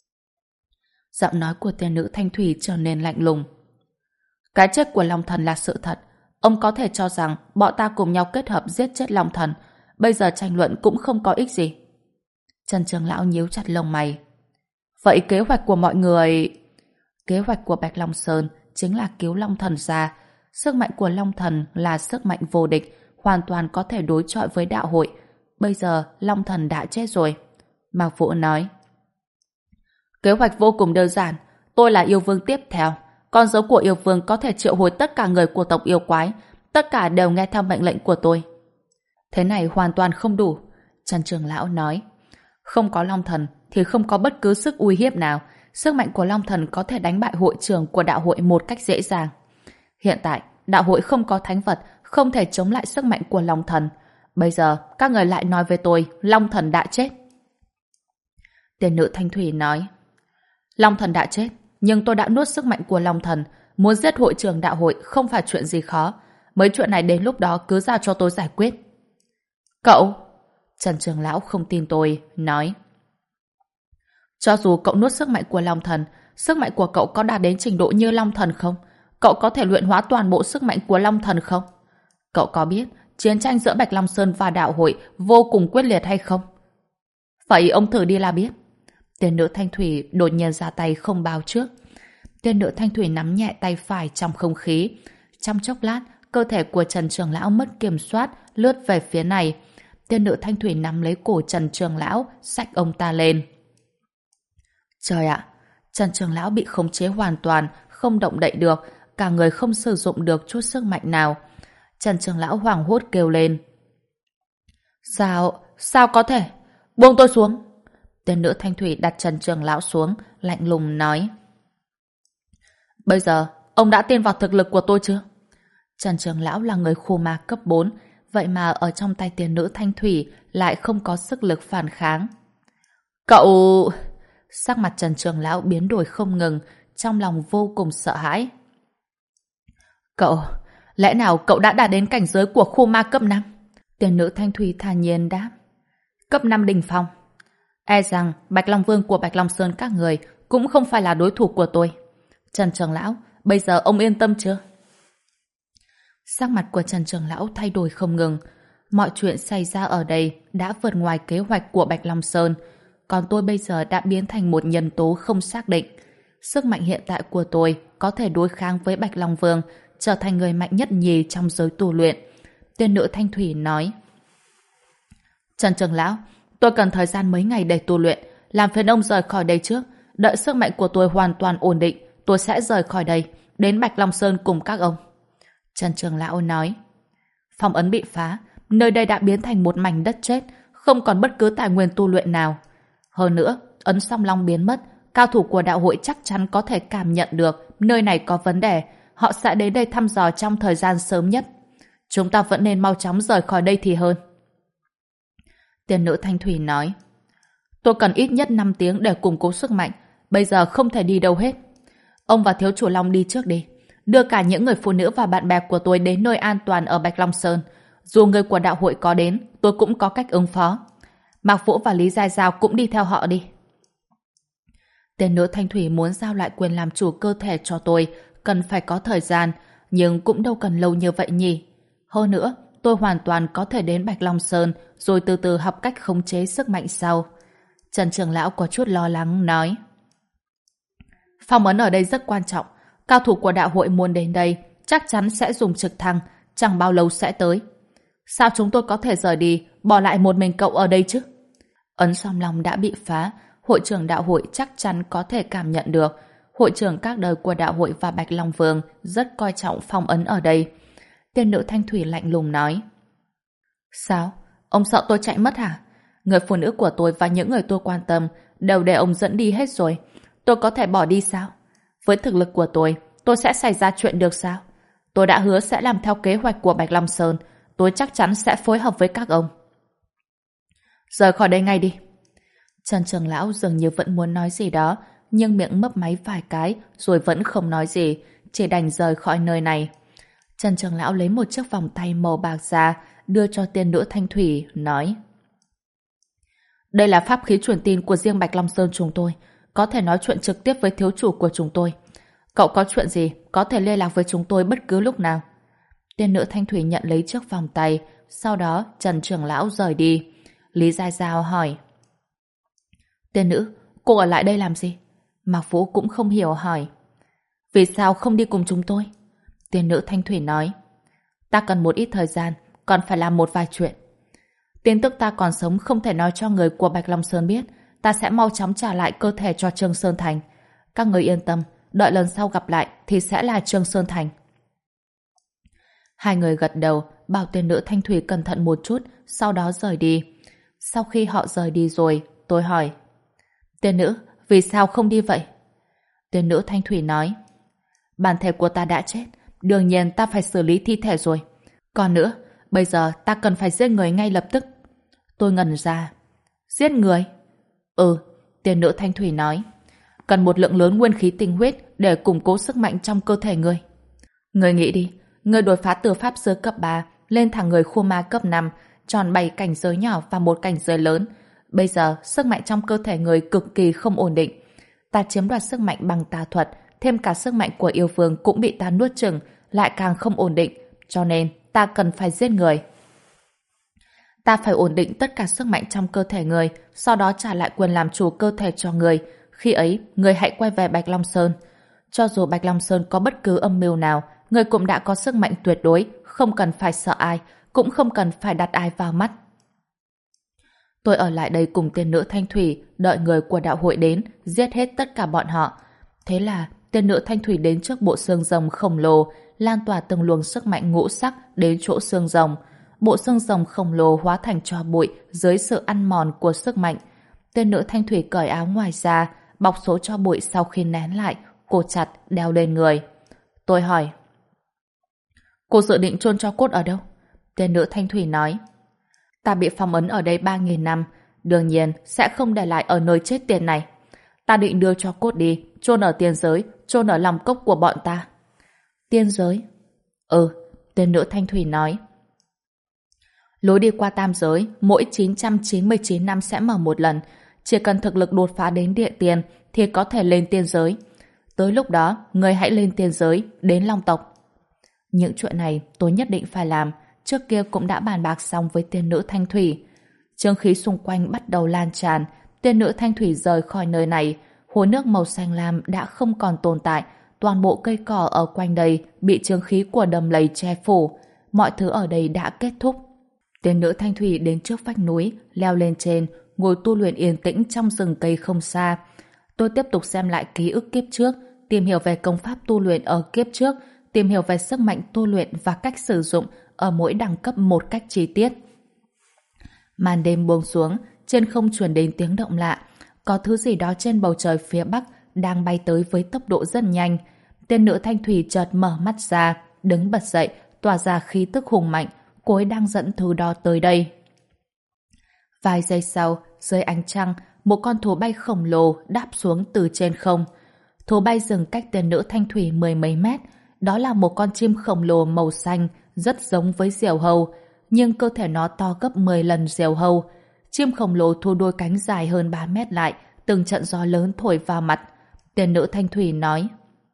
Giọng nói của tiên nữ Thanh Thủy trở nên lạnh lùng. Cái chết của Long thần là sự thật. Ông có thể cho rằng bọn ta cùng nhau kết hợp giết chết Long thần. Bây giờ tranh luận cũng không có ích gì. Trần Trường Lão nhíu chặt lông mày. Vậy kế hoạch của mọi người... Kế hoạch của Bạch Long Sơn chính là cứu Long thần ra. Sức mạnh của Long thần là sức mạnh vô địch, hoàn toàn có thể đối chọi với đạo hội. Bây giờ Long thần đã chết rồi. Mạc Vũ nói. Kế hoạch vô cùng đơn giản. Tôi là yêu vương tiếp theo. Con dấu của yêu vương có thể triệu hồi tất cả người của tộc yêu quái. Tất cả đều nghe theo mệnh lệnh của tôi. Thế này hoàn toàn không đủ. Trần Trường Lão nói. Không có Long thần thì không có bất cứ sức uy hiếp nào. Sức mạnh của Long thần có thể đánh bại hội trưởng của đạo hội một cách dễ dàng. Hiện tại, đạo hội không có thánh vật, không thể chống lại sức mạnh của Long thần. Bây giờ, các người lại nói với tôi, Long thần đã chết. Tiên nữ Thanh Thủy nói. Long thần đã chết, nhưng tôi đã nuốt sức mạnh của Long thần. Muốn giết hội trưởng đạo hội không phải chuyện gì khó. Mấy chuyện này đến lúc đó cứ giao cho tôi giải quyết. Cậu! Trần Trường Lão không tin tôi, nói. Cho dù cậu nuốt sức mạnh của Long thần, sức mạnh của cậu có đạt đến trình độ như Long thần không? Cậu có thể luyện hóa toàn bộ sức mạnh của Long thần không? Cậu có biết chiến tranh giữa Bạch Long Sơn và đạo hội vô cùng quyết liệt hay không? Vậy ông thử đi là biết. Tiên nữ Thanh Thủy đột nhiên ra tay không báo trước. Tiên nữ Thanh Thủy nắm nhẹ tay phải trong không khí. Trong chốc lát, cơ thể của Trần Trường Lão mất kiểm soát, lướt về phía này. Tiên nữ Thanh Thủy nắm lấy cổ Trần Trường Lão, xách ông ta lên. Trời ạ! Trần Trường Lão bị khống chế hoàn toàn, không động đậy được, cả người không sử dụng được chút sức mạnh nào. Trần Trường Lão hoảng hốt kêu lên. Sao có thể? Buông tôi xuống. Tên nữ thanh thủy đặt Trần Trường Lão xuống, lạnh lùng nói. Bây giờ, ông đã tin vào thực lực của tôi chưa? Trần Trường Lão là người khu ma cấp 4, vậy mà ở trong tay tiền nữ thanh thủy lại không có sức lực phản kháng. Cậu... Sắc mặt Trần Trường Lão biến đổi không ngừng, trong lòng vô cùng sợ hãi. Lẽ nào cậu đã đạt đến cảnh giới của khu ma cấp 5? Tiền nữ thanh thủy thản nhiên đáp. Cấp 5 đỉnh phong. E rằng Bạch Long Vương của Bạch Long Sơn các người cũng không phải là đối thủ của tôi. Trần Trường Lão, bây giờ ông yên tâm chưa? Sắc mặt của Trần Trường Lão thay đổi không ngừng. Mọi chuyện xảy ra ở đây đã vượt ngoài kế hoạch của Bạch Long Sơn, còn tôi bây giờ đã biến thành một nhân tố không xác định. Sức mạnh hiện tại của tôi có thể đối kháng với Bạch Long Vương, trở thành người mạnh nhất nhì trong giới tu luyện. Tiên nữ Thanh Thủy nói. Trần Trường Lão, tôi cần thời gian mấy ngày để tu luyện, làm phiền ông rời khỏi đây trước. Đợi sức mạnh của tôi hoàn toàn ổn định, tôi sẽ rời khỏi đây, đến Bạch Long Sơn cùng các ông. Trần Trường Lão nói. Phong ấn bị phá, nơi đây đã biến thành một mảnh đất chết, không còn bất cứ tài nguyên tu luyện nào. Hơn nữa, ấn song long biến mất, cao thủ của đạo hội chắc chắn có thể cảm nhận được nơi này có vấn đề, họ sẽ đến đây thăm dò trong thời gian sớm nhất. Chúng ta vẫn nên mau chóng rời khỏi đây thì hơn. Tiên nữ Thanh Thủy nói. Tôi cần ít nhất 5 tiếng để củng cố sức mạnh, bây giờ không thể đi đâu hết. Ông và thiếu chủ Long đi trước đi, đưa cả những người phụ nữ và bạn bè của tôi đến nơi an toàn ở Bạch Long Sơn. Dù người của đạo hội có đến, tôi cũng có cách ứng phó. Mạc Vũ và Lý Gia Giao cũng đi theo họ đi. Tên nữ Thanh Thủy muốn giao lại quyền làm chủ cơ thể cho tôi, cần phải có thời gian, nhưng cũng đâu cần lâu như vậy nhỉ. Hơn nữa, tôi hoàn toàn có thể đến Bạch Long Sơn rồi từ từ học cách khống chế sức mạnh sau. Trần Trường Lão có chút lo lắng nói. Phong ấn ở đây rất quan trọng. Cao thủ của đạo hội muốn đến đây chắc chắn sẽ dùng trực thăng, chẳng bao lâu sẽ tới. Sao chúng tôi có thể rời đi, bỏ lại một mình cậu ở đây chứ? Ấn song long đã bị phá, hội trưởng đạo hội chắc chắn có thể cảm nhận được. Hội trưởng các đời của đạo hội và Bạch Long Vương rất coi trọng phong ấn ở đây. Tiên nữ Thanh Thủy lạnh lùng nói. Sao? Ông sợ tôi chạy mất hả? Người phụ nữ của tôi và những người tôi quan tâm đều để ông dẫn đi hết rồi. Tôi có thể bỏ đi sao? Với thực lực của tôi sẽ xảy ra chuyện được sao? Tôi đã hứa sẽ làm theo kế hoạch của Bạch Long Sơn. Tôi chắc chắn sẽ phối hợp với các ông. Rời khỏi đây ngay đi. Trần Trường Lão dường như vẫn muốn nói gì đó, nhưng miệng mấp máy vài cái rồi vẫn không nói gì, chỉ đành rời khỏi nơi này. Trần Trường Lão lấy một chiếc vòng tay màu bạc ra, đưa cho tiên nữ Thanh Thủy, nói. Đây là pháp khí truyền tin của riêng Bạch Long Sơn chúng tôi, có thể nói chuyện trực tiếp với thiếu chủ của chúng tôi. Cậu có chuyện gì, có thể liên lạc với chúng tôi bất cứ lúc nào. Tiên nữ Thanh Thủy nhận lấy chiếc vòng tay, sau đó Trần Trường Lão rời đi. Lý Gia Giao hỏi. Tiên nữ, cô ở lại đây làm gì? Mạc Vũ cũng không hiểu hỏi. Vì sao không đi cùng chúng tôi? Tiên nữ Thanh Thủy nói. Ta cần một ít thời gian, còn phải làm một vài chuyện. Tin tức ta còn sống không thể nói cho người của Bạch Long Sơn biết. Ta sẽ mau chóng trả lại cơ thể cho Trương Sơn Thành. Các người yên tâm, đợi lần sau gặp lại thì sẽ là Trương Sơn Thành. Hai người gật đầu, bảo tiên nữ Thanh Thủy cẩn thận một chút, sau đó rời đi. Sau khi họ rời đi rồi, tôi hỏi. Tiên nữ, vì sao không đi vậy? Tiên nữ Thanh Thủy nói. Bản thể của ta đã chết, đương nhiên ta phải xử lý thi thể rồi. Còn nữa, bây giờ ta cần phải giết người ngay lập tức. Tôi ngẩn ra. Giết người? Ừ, tiên nữ Thanh Thủy nói. Cần một lượng lớn nguyên khí tinh huyết để củng cố sức mạnh trong cơ thể người. Người nghĩ đi, người đột phá từ pháp sư cấp 3 lên thẳng người khu ma cấp 5, tròn 7 cảnh giới nhỏ và một cảnh giới lớn. Bây giờ, sức mạnh trong cơ thể người cực kỳ không ổn định. Ta chiếm đoạt sức mạnh bằng tà thuật, thêm cả sức mạnh của yêu vương cũng bị ta nuốt chửng, lại càng không ổn định. Cho nên, ta cần phải giết người. Ta phải ổn định tất cả sức mạnh trong cơ thể người, sau đó trả lại quyền làm chủ cơ thể cho người. Khi ấy, người hãy quay về Bạch Long Sơn. Cho dù Bạch Long Sơn có bất cứ âm mưu nào, người cũng đã có sức mạnh tuyệt đối, không cần phải sợ ai, cũng không cần phải đặt ai vào mắt. Tôi ở lại đây cùng tiên nữ Thanh Thủy, đợi người của đạo hội đến, giết hết tất cả bọn họ. Thế là, tiên nữ Thanh Thủy đến trước bộ xương rồng khổng lồ, lan tỏa từng luồng sức mạnh ngũ sắc đến chỗ xương rồng. bộ xương rồng khổng lồ hóa thành tro bụi dưới sự ăn mòn của sức mạnh. Tiên nữ thanh thủy cởi áo ngoài ra, bọc số tro bụi sau khi nén lại, cột chặt, đeo lên người. Tôi hỏi, cô dự định chôn tro cốt ở đâu? Tiên nữ thanh thủy nói, ta bị phong ấn ở đây 3.000 năm, đương nhiên sẽ không để lại ở nơi chết tiệt này. Ta định đưa tro cốt đi, chôn ở tiên giới, chôn ở lòng cốc của bọn ta. Tiên giới? Ừ, tiên nữ thanh thủy nói. Lối đi qua tam giới, mỗi 999 năm sẽ mở một lần. Chỉ cần thực lực đột phá đến địa tiên thì có thể lên tiên giới. Tới lúc đó, người hãy lên tiên giới, đến Long tộc. Những chuyện này tôi nhất định phải làm. Trước kia cũng đã bàn bạc xong với tiên nữ thanh thủy. Chương khí xung quanh bắt đầu lan tràn. Tiên nữ thanh thủy rời khỏi nơi này. Hồ nước màu xanh lam đã không còn tồn tại. Toàn bộ cây cỏ ở quanh đây bị chương khí của đầm lầy che phủ. Mọi thứ ở đây đã kết thúc. Tiên nữ thanh thủy đến trước vách núi, leo lên trên, ngồi tu luyện yên tĩnh trong rừng cây không xa. Tôi tiếp tục xem lại ký ức kiếp trước, tìm hiểu về công pháp tu luyện ở kiếp trước, tìm hiểu về sức mạnh tu luyện và cách sử dụng ở mỗi đẳng cấp một cách chi tiết. Màn đêm buông xuống, trên không truyền đến tiếng động lạ. Có thứ gì đó trên bầu trời phía bắc đang bay tới với tốc độ rất nhanh. Tiên nữ thanh thủy chợt mở mắt ra, đứng bật dậy, tỏa ra khí tức hùng mạnh. Cô ấy đang dẫn thứ đó tới đây. Vài giây sau, dưới ánh trăng, một con thú bay khổng lồ đáp xuống từ trên không. Thú bay dừng cách tiên nữ thanh thủy 10 mấy mét. Đó là một con chim khổng lồ màu xanh, rất giống với diều hâu, nhưng cơ thể nó to gấp 10 lần diều hâu. Chim khổng lồ thu đôi cánh dài hơn 3 mét lại, từng trận gió lớn thổi vào mặt. Tiên nữ thanh thủy nói: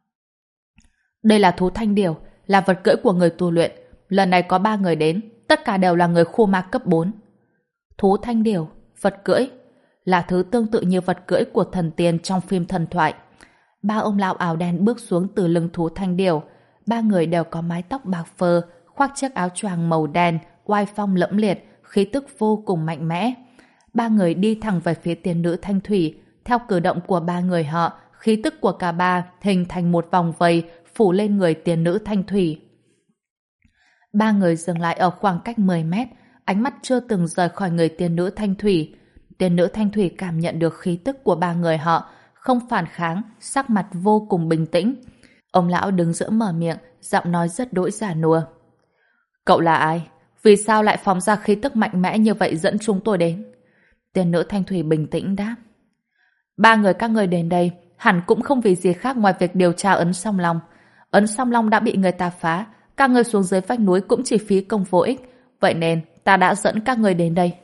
đây là thú thanh điểu, là vật cưỡi của người tu luyện. Lần này có 3 người đến, tất cả đều là người khu ma cấp 4. Thú thanh điểu, vật cưỡi, là thứ tương tự như vật cưỡi của thần tiên trong phim thần thoại. 3 ông lão áo đen bước xuống từ lưng thú thanh điểu. 3 người đều có mái tóc bạc phơ, khoác chiếc áo choàng màu đen, oai phong lẫm liệt, khí tức vô cùng mạnh mẽ. 3 người đi thẳng về phía tiên nữ thanh thủy. Theo cử động của 3 người họ, khí tức của cả 3 hình thành một vòng vây phủ lên người tiên nữ thanh thủy. 3 người dừng lại ở khoảng cách 10 mét, ánh mắt chưa từng rời khỏi người tiên nữ thanh thủy. Tiên nữ thanh thủy cảm nhận được khí tức của 3 người họ, không phản kháng, sắc mặt vô cùng bình tĩnh. Ông lão đứng giữa mở miệng, giọng nói rất đỗi già nua. Cậu là ai? Vì sao lại phóng ra khí tức mạnh mẽ như vậy dẫn chúng tôi đến? Tiên nữ thanh thủy bình tĩnh đáp. 3 người các người đến đây hẳn cũng không vì gì khác ngoài việc điều tra ấn song long. Ấn song long đã bị người ta phá, các người xuống dưới vách núi cũng chỉ phí công vô ích, vậy nên ta đã dẫn các người đến đây.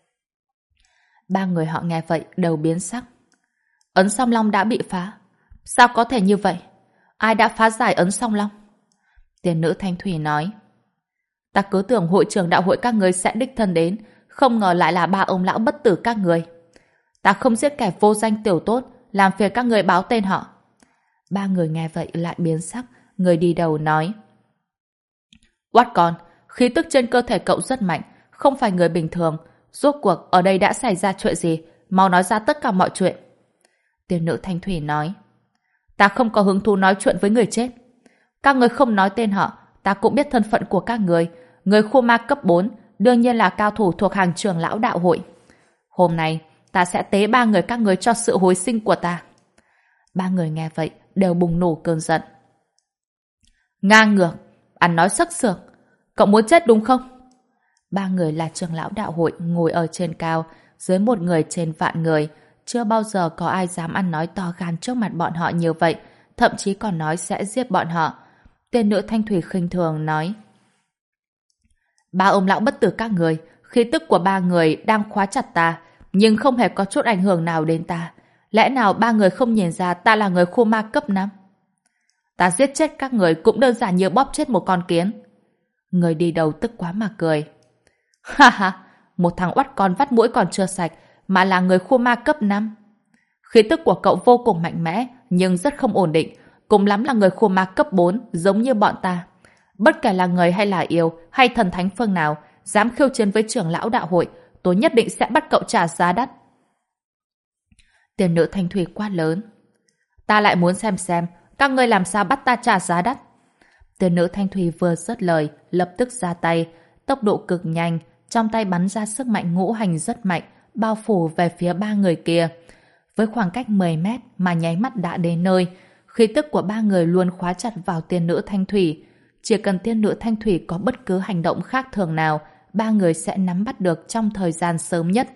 3 người họ nghe vậy đều biến sắc. Ấn song long đã bị phá? Sao có thể như vậy? Ai đã phá giải ấn song long? Tiên nữ thanh thủy nói. Ta cứ tưởng hội trưởng đạo hội các người sẽ đích thân đến, không ngờ lại là 3 ông lão bất tử các người. Ta không giết kẻ vô danh tiểu tốt, làm phiền các người báo tên họ. 3 người nghe vậy lại biến sắc, người đi đầu nói. Oát con, khí tức trên cơ thể cậu rất mạnh, không phải người bình thường. Rốt cuộc ở đây đã xảy ra chuyện gì? Mau nói ra tất cả mọi chuyện. Tiên nữ thanh thủy nói. Ta không có hứng thú nói chuyện với người chết. Các người không nói tên họ, ta cũng biết thân phận của các người. Người khu ma cấp 4, đương nhiên là cao thủ thuộc hàng trưởng lão đạo hội. Hôm nay, ta sẽ tế 3 người các người cho sự hồi sinh của ta. 3 người nghe vậy đều bùng nổ cơn giận. Ngang ngược, ăn nói sắc sược, cậu muốn chết đúng không? 3 người là trưởng lão đạo hội ngồi ở trên cao, dưới một người trên vạn người. Chưa bao giờ có ai dám ăn nói to gan trước mặt bọn họ như vậy, thậm chí còn nói sẽ giết bọn họ. Tiên nữ thanh thủy khinh thường nói. 3 ông lão bất tử các người, khí tức của 3 người đang khóa chặt ta, nhưng không hề có chút ảnh hưởng nào đến ta. Lẽ nào 3 người không nhìn ra ta là người khu ma cấp 5? Ta giết chết các người cũng đơn giản như bóp chết một con kiến. Người đi đầu tức quá mà cười. Ha ha, một thằng oắt con vắt mũi còn chưa sạch, mà là người khu ma cấp 5. Khí tức của cậu vô cùng mạnh mẽ, nhưng rất không ổn định. Cùng lắm là người khu ma cấp 4, giống như bọn ta. Bất kể là người hay là yêu, hay thần thánh phương nào, dám khiêu chiến với trưởng lão đạo hội, tôi nhất định sẽ bắt cậu trả giá đắt. Tiên nữ thanh thủy quát lớn. Ta lại muốn xem các ngươi làm sao bắt ta trả giá đắt. Tiên nữ thanh thủy vừa dứt lời, lập tức ra tay. tốc độ cực nhanh, trong tay bắn ra sức mạnh ngũ hành rất mạnh, bao phủ về phía ba người kia. Với khoảng cách 10 mét mà nháy mắt đã đến nơi, khí tức của ba người luôn khóa chặt vào tiên nữ Thanh Thủy. Chỉ cần tiên nữ Thanh Thủy có bất cứ hành động khác thường nào, ba người sẽ nắm bắt được trong thời gian sớm nhất.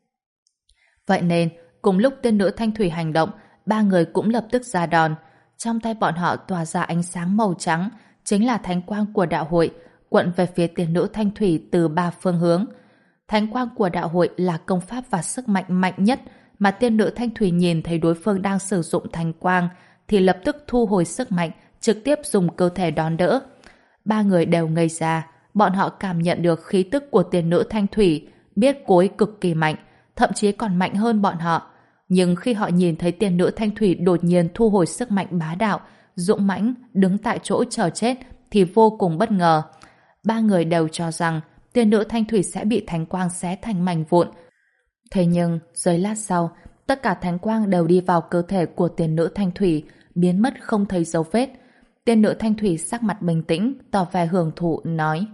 Vậy nên, cùng lúc tiên nữ Thanh Thủy hành động, ba người cũng lập tức ra đòn. Trong tay bọn họ tỏa ra ánh sáng màu trắng, chính là thánh quang của đạo hội, quận về phía tiên nữ Thanh Thủy từ ba phương hướng. Thánh quang của đạo hội là công pháp và sức mạnh mạnh nhất, mà tiên nữ Thanh Thủy nhìn thấy đối phương đang sử dụng thánh quang, thì lập tức thu hồi sức mạnh, trực tiếp dùng cơ thể đón đỡ. Ba người đều ngây ra, bọn họ cảm nhận được khí tức của tiên nữ Thanh Thủy, biết cô ấy cực kỳ mạnh, thậm chí còn mạnh hơn bọn họ. Nhưng khi họ nhìn thấy tiên nữ Thanh Thủy đột nhiên thu hồi sức mạnh bá đạo, dũng mãnh, đứng tại chỗ chờ chết, thì vô cùng bất ngờ. Ba người đều cho rằng tiên nữ Thanh Thủy sẽ bị thánh quang xé thành mảnh vụn. Thế nhưng, giây lát sau, tất cả thánh quang đều đi vào cơ thể của tiên nữ Thanh Thủy, biến mất không thấy dấu vết. Tiên nữ Thanh Thủy sắc mặt bình tĩnh, tỏ vẻ hưởng thụ, nói: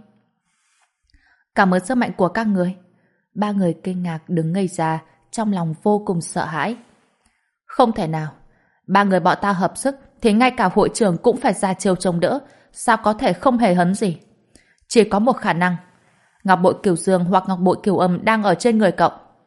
"Cảm ơn sức mạnh của các người." Ba người kinh ngạc đứng ngây ra, trong lòng vô cùng sợ hãi. "Không thể nào. Ba người bọn ta hợp sức, thì ngay cả hội trưởng cũng phải ra chiêu chống đỡ. Sao có thể không hề hấn gì? Chỉ có một khả năng. Ngọc bội Cửu Dương hoặc ngọc bội Cửu Âm đang ở trên người cậu."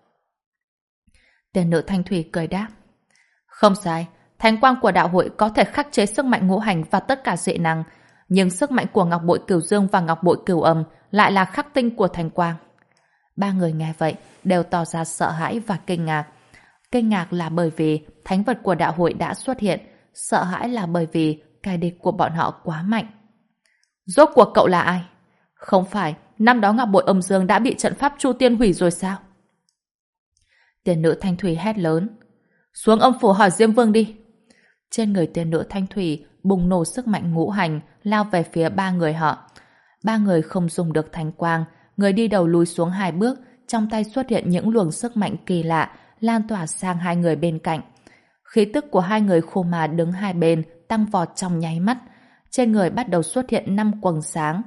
Tiên nữ Thanh Thủy cười đáp: "Không sai. Thánh quang của đạo hội có thể khắc chế sức mạnh ngũ hành và tất cả dị năng, nhưng sức mạnh của ngọc bội Cửu Dương và ngọc bội Cửu Âm lại là khắc tinh của thánh quang." Ba người nghe vậy đều tỏ ra sợ hãi và kinh ngạc. Kinh ngạc là bởi vì thánh vật của đạo hội đã xuất hiện, sợ hãi là bởi vì kẻ địch của bọn họ quá mạnh. "Rốt cuộc cậu là ai? Không phải năm đó ngọc bội Âm Dương đã bị trận pháp Chu Tiên hủy rồi sao?" Tiên nữ Thanh Thủy hét lớn: "Xuống âm phủ hỏi Diêm Vương đi." Trên người tiên nữ Thanh Thủy bùng nổ sức mạnh ngũ hành, lao về phía ba người họ. Ba người không dùng được thánh quang, người đi đầu lùi xuống 2 bước, trong tay xuất hiện những luồng sức mạnh kỳ lạ, lan tỏa sang hai người bên cạnh. Khí tức của hai người khô mà đứng hai bên tăng vọt trong nháy mắt. Trên người bắt đầu xuất hiện 5 quầng sáng.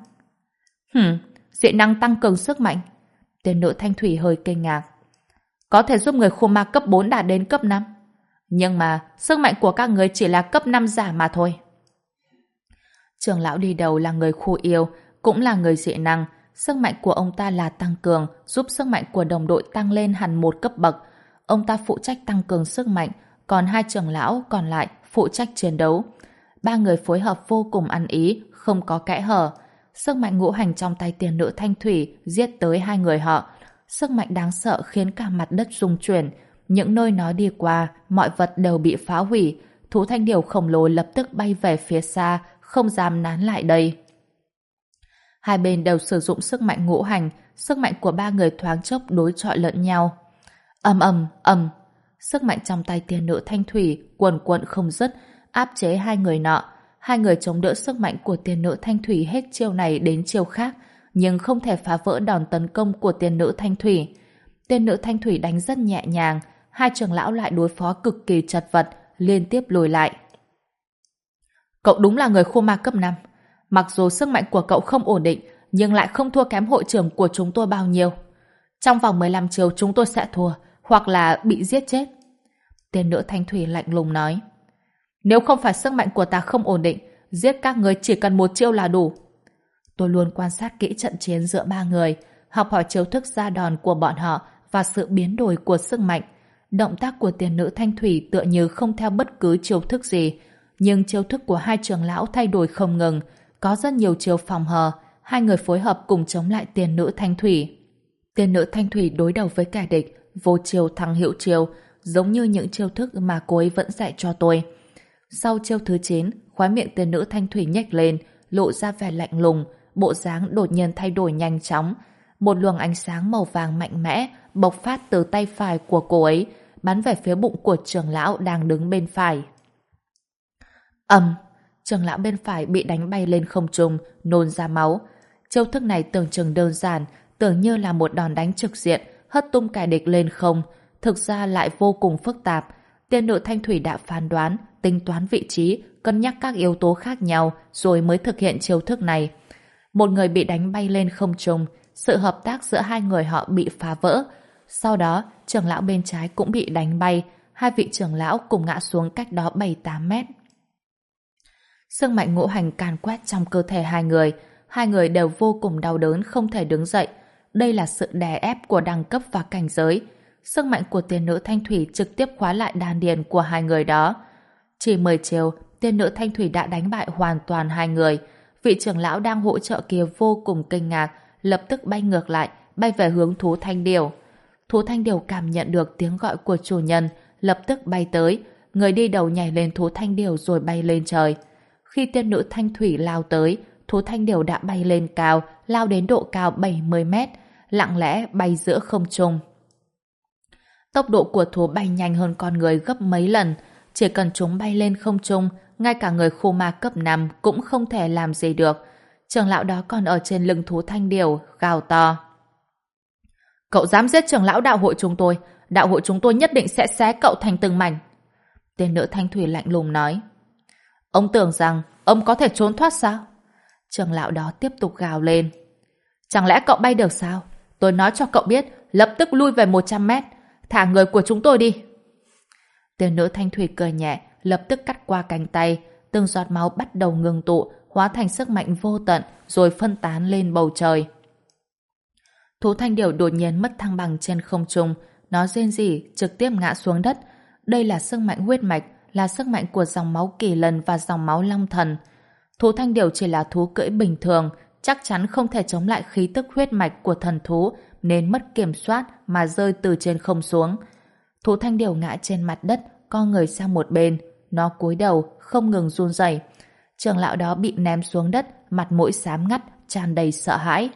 Dị năng tăng cường sức mạnh. Tiên nữ Thanh Thủy hơi kinh ngạc. Có thể giúp người khô ma cấp 4 đạt đến cấp 5. Nhưng mà sức mạnh của các người chỉ là cấp 5 giả mà thôi. Trưởng lão đi đầu là người khô yêu, cũng là người dị năng. Sức mạnh của ông ta là tăng cường, giúp sức mạnh của đồng đội tăng lên hẳn 1 cấp bậc. Ông ta phụ trách tăng cường sức mạnh, còn 2 trưởng lão còn lại phụ trách chiến đấu. Ba người phối hợp vô cùng ăn ý, không có kẽ hở. Sức mạnh ngũ hành trong tay tiên nữ Thanh Thủy giết tới 2 người họ. Sức mạnh đáng sợ khiến cả mặt đất rung chuyển. Những nơi nó đi qua, mọi vật đều bị phá hủy. Thú thanh điểu khổng lồ lập tức bay về phía xa, không dám nán lại đây. Hai bên đều sử dụng sức mạnh ngũ hành, sức mạnh của ba người thoáng chốc đối chọi lẫn nhau. Ầm ầm ầm, sức mạnh trong tay tiên nữ Thanh Thủy quần quận không dứt, áp chế hai người nọ. Hai người chống đỡ sức mạnh của tiên nữ Thanh Thủy hết chiêu này đến chiêu khác, nhưng không thể phá vỡ đòn tấn công của tiên nữ Thanh Thủy. Tiên nữ Thanh Thủy đánh rất nhẹ nhàng, 2 trưởng lão lại đối phó cực kỳ chật vật, liên tiếp lùi lại. Cậu đúng là người khô ma cấp 5. Mặc dù sức mạnh của cậu không ổn định, nhưng lại không thua kém hội trưởng của chúng tôi bao nhiêu. Trong vòng 15 chiều chúng tôi sẽ thua, hoặc là bị giết chết. Tiên nữ Thanh Thủy lạnh lùng nói. Nếu không phải sức mạnh của ta không ổn định, giết các người chỉ cần 1 chiêu là đủ. Tôi luôn quan sát kỹ trận chiến giữa ba người, học hỏi chiêu thức ra đòn của bọn họ và sự biến đổi của sức mạnh. Động tác của tiên nữ Thanh Thủy tựa như không theo bất cứ chiêu thức gì, nhưng chiêu thức của 2 trưởng lão thay đổi không ngừng, có rất nhiều chiêu phòng hờ. Hai người phối hợp cùng chống lại tiên nữ Thanh Thủy. Tiên nữ Thanh Thủy đối đầu với kẻ địch, vô chiêu thắng hữu chiêu, giống như những chiêu thức mà cô ấy vẫn dạy cho tôi. Sau chiêu thứ 9, khóe miệng tiên nữ Thanh Thủy nhếch lên, lộ ra vẻ lạnh lùng, bộ dáng đột nhiên thay đổi nhanh chóng. Một luồng ánh sáng màu vàng mạnh mẽ bộc phát từ tay phải của cô ấy, bắn về phía bụng của trưởng lão đang đứng bên phải. Ầm! Trưởng lão bên phải bị đánh bay lên không trung, nôn ra máu. Chiêu thức này tưởng chừng đơn giản, tưởng như là một đòn đánh trực diện, hất tung kẻ địch lên không, thực ra lại vô cùng phức tạp. Tiên nữ Thanh Thủy đã phán đoán, tính toán vị trí, cân nhắc các yếu tố khác nhau rồi mới thực hiện chiêu thức này. Một người bị đánh bay lên không trung, sự hợp tác giữa hai người họ bị phá vỡ. Sau đó, trưởng lão bên trái cũng bị đánh bay, hai vị trưởng lão cùng ngã xuống cách đó 7-8 mét. Sức mạnh ngũ hành càn quét trong cơ thể hai người đều vô cùng đau đớn không thể đứng dậy. Đây là sự đè ép của đẳng cấp và cảnh giới. Sức mạnh của tiên nữ Thanh Thủy trực tiếp khóa lại đan điền của hai người đó. Chỉ 10 chiều, tiên nữ Thanh Thủy đã đánh bại hoàn toàn hai người. Vị trưởng lão đang hỗ trợ kia vô cùng kinh ngạc, lập tức bay ngược lại, bay về hướng thú thanh điểu. Thú thanh điểu cảm nhận được tiếng gọi của chủ nhân, lập tức bay tới. Người đi đầu nhảy lên thú thanh điểu rồi bay lên trời. Khi tiên nữ Thanh Thủy lao tới, thú thanh điểu đã bay lên cao, lao đến độ cao 70 mét, lặng lẽ bay giữa không trung. Tốc độ của thú bay nhanh hơn con người gấp mấy lần. Chỉ cần chúng bay lên không trung, ngay cả người khu ma cấp 5 cũng không thể làm gì được. Trưởng lão đó còn ở trên lưng thú thanh điểu, gào to. Cậu dám giết trưởng lão đạo hội chúng tôi nhất định sẽ xé cậu thành từng mảnh. Tiên nữ Thanh Thủy lạnh lùng nói. Ông tưởng rằng ông có thể trốn thoát sao? Trưởng lão đó tiếp tục gào lên. Chẳng lẽ cậu bay được sao? Tôi nói cho cậu biết, lập tức lui về 100 mét. Thả người của chúng tôi đi. Tiên nữ Thanh Thủy cười nhẹ, lập tức cắt qua cánh tay. Từng giọt máu bắt đầu ngừng tụ, hóa thành sức mạnh vô tận, rồi phân tán lên bầu trời. Thú thanh điểu đột nhiên mất thăng bằng trên không trung. Nó rên rỉ, trực tiếp ngã xuống đất. Đây là sức mạnh huyết mạch, là sức mạnh của dòng máu Kỳ Lân và dòng máu Long Thần. Thú thanh điểu chỉ là thú cưỡi bình thường, chắc chắn không thể chống lại khí tức huyết mạch của thần thú, nên mất kiểm soát mà rơi từ trên không xuống. Thú thanh điểu ngã trên mặt đất, co người sang một bên. Nó cúi đầu, không ngừng run rẩy. Trưởng lão đó bị ném xuống đất, mặt mũi xám ngắt, tràn đầy sợ hãi.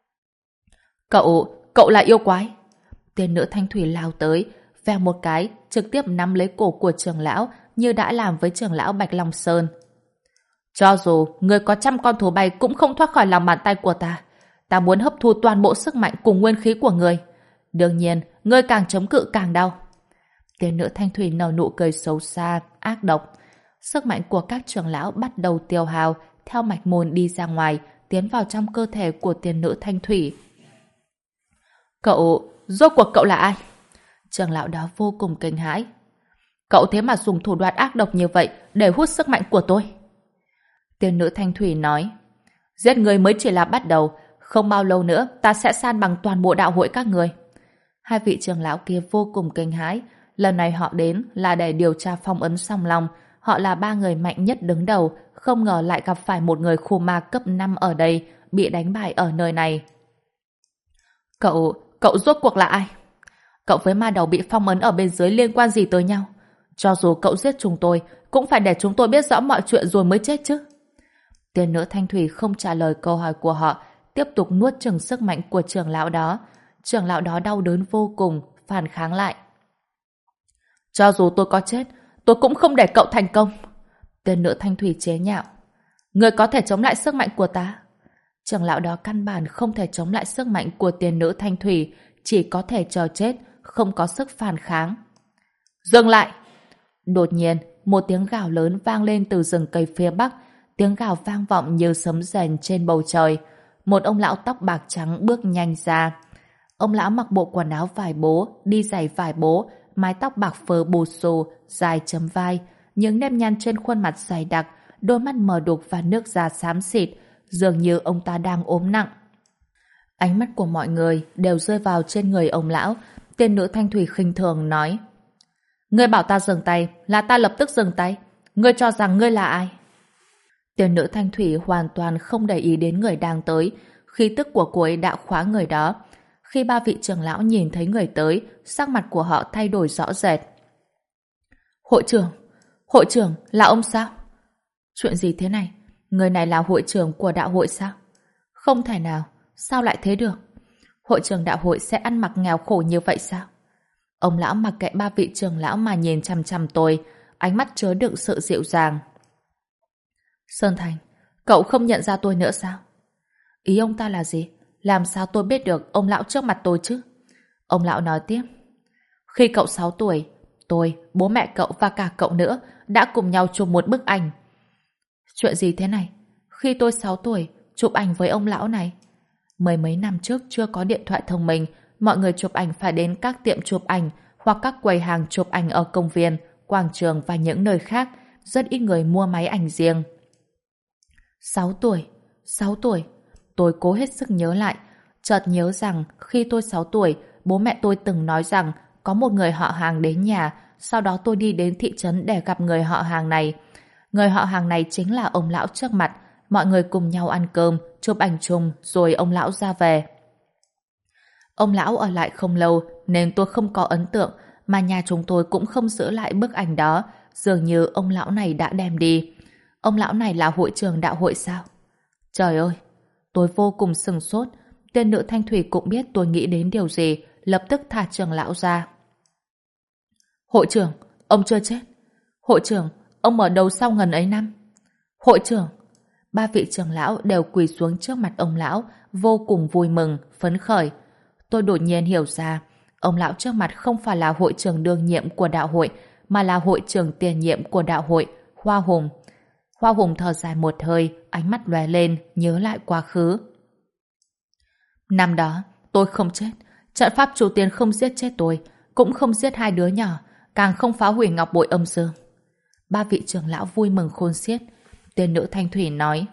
Cậu là yêu quái. Tiên nữ Thanh Thủy lao tới, vèo một cái, trực tiếp nắm lấy cổ của trưởng lão như đã làm với trưởng lão Bạch Long Sơn. Cho dù người có 100 con thú bay cũng không thoát khỏi lòng bàn tay của ta. Ta muốn hấp thu toàn bộ sức mạnh cùng nguyên khí của người. Đương nhiên, ngươi càng chống cự càng đau. Tiên nữ Thanh Thủy nở nụ cười xấu xa, ác độc. Sức mạnh của các trưởng lão bắt đầu tiêu hao, theo mạch môn đi ra ngoài, tiến vào trong cơ thể của tiên nữ Thanh Thủy. Rốt cuộc cậu là ai? Trưởng lão đó vô cùng kinh hãi. Cậu thế mà dùng thủ đoạn ác độc như vậy để hút sức mạnh của tôi. Tiên nữ Thanh Thủy nói. Giết người mới chỉ là bắt đầu, không bao lâu nữa ta sẽ san bằng toàn bộ đạo hội các người. Hai vị trưởng lão kia vô cùng kinh hãi. Lần này họ đến là để điều tra phong ấn Song Long. Họ là 3 người mạnh nhất đứng đầu, không ngờ lại gặp phải một người khu ma cấp 5 ở đây, bị đánh bại ở nơi này. Cậu rốt cuộc là ai? Cậu với ma đầu bị phong ấn ở bên dưới liên quan gì tới nhau? Cho dù cậu giết chúng tôi, cũng phải để chúng tôi biết rõ mọi chuyện rồi mới chết chứ. Tiên nữ Thanh Thủy không trả lời câu hỏi của họ, tiếp tục nuốt chửng sức mạnh của trưởng lão đó. Trưởng lão đó đau đớn vô cùng, phản kháng lại. Cho dù tôi có chết, tôi cũng không để cậu thành công. Tiên nữ Thanh Thủy chế nhạo. Người có thể chống lại sức mạnh của ta? Trưởng lão đó căn bản không thể chống lại sức mạnh của tiên nữ Thanh Thủy, chỉ có thể chờ chết, không có sức phản kháng. Dừng lại! Đột nhiên, một tiếng gào lớn vang lên từ rừng cây phía bắc, tiếng gào vang vọng như sấm rền trên bầu trời. Một ông lão tóc bạc trắng bước nhanh ra. Ông lão mặc bộ quần áo vải bố, đi giày vải bố, mái tóc bạc phơ bù xù, dài chấm vai, những nếp nhăn trên khuôn mặt dày đặc, đôi mắt mờ đục và nước da xám xịt, dường như ông ta đang ốm nặng. Ánh mắt của mọi người đều rơi vào trên người ông lão. Tiên nữ Thanh Thủy khinh thường nói. Ngươi bảo ta dừng tay, là ta lập tức dừng tay. Ngươi cho rằng ngươi là ai? Tiên nữ Thanh Thủy hoàn toàn không để ý đến người đang tới. Khí tức của cô ấy đã khóa người đó. Khi 3 vị trưởng lão nhìn thấy người tới, sắc mặt của họ thay đổi rõ rệt. Hội trưởng, là ông sao? Chuyện gì thế này? Người này là hội trưởng của đạo hội sao? Không thể nào, sao lại thế được? Hội trưởng đạo hội sẽ ăn mặc nghèo khổ như vậy sao? Ông lão mặc kệ 3 vị trưởng lão mà nhìn chằm chằm tôi, ánh mắt chứa đựng sự dịu dàng. Sơn Thành, cậu không nhận ra tôi nữa sao? Ý ông ta là gì? Làm sao tôi biết được ông lão trước mặt tôi chứ? Ông lão nói tiếp. Khi cậu 6 tuổi, tôi, bố mẹ cậu và cả cậu nữa đã cùng nhau chụp một bức ảnh. Chuyện gì thế này? Khi tôi 6 tuổi, chụp ảnh với ông lão này. Mười mấy năm trước chưa có điện thoại thông minh, mọi người chụp ảnh phải đến các tiệm chụp ảnh hoặc các quầy hàng chụp ảnh ở công viên, quảng trường và những nơi khác. Rất ít người mua máy ảnh riêng. 6 tuổi, 6 tuổi. Tôi cố hết sức nhớ lại. Chợt nhớ rằng khi tôi 6 tuổi, bố mẹ tôi từng nói rằng có một người họ hàng đến nhà, sau đó tôi đi đến thị trấn để gặp người họ hàng này. Người họ hàng này chính là ông lão trước mặt. Mọi người cùng nhau ăn cơm, chụp ảnh chung, rồi ông lão ra về. Ông lão ở lại không lâu nên tôi không có ấn tượng, mà nhà chúng tôi cũng không giữ lại bức ảnh đó. Dường như ông lão này đã đem đi. Ông lão này là hội trưởng đạo hội sao? Trời ơi! Tôi vô cùng sừng sốt. Tên nữ thanh thủy cũng biết tôi nghĩ đến điều gì, lập tức thả trưởng lão ra. Hội trưởng, ông chưa chết. Hội trưởng, ông ở đâu sau ngần ấy năm? Hội trưởng! Ba vị trưởng lão đều quỳ xuống trước mặt ông lão, vô cùng vui mừng, phấn khởi. Tôi đột nhiên hiểu ra, ông lão trước mặt không phải là hội trưởng đương nhiệm của đạo hội, mà là hội trưởng tiền nhiệm của đạo hội, Hoa Hùng. Hoa Hùng thở dài một hơi, ánh mắt lóe lên, nhớ lại quá khứ. Năm đó, tôi không chết. Trận pháp chủ tiên không giết chết tôi, cũng không giết hai đứa nhỏ, càng không phá hủy ngọc bội âm dương. Ba vị trưởng lão vui mừng khôn xiết. Tên nữ thanh thủy nói: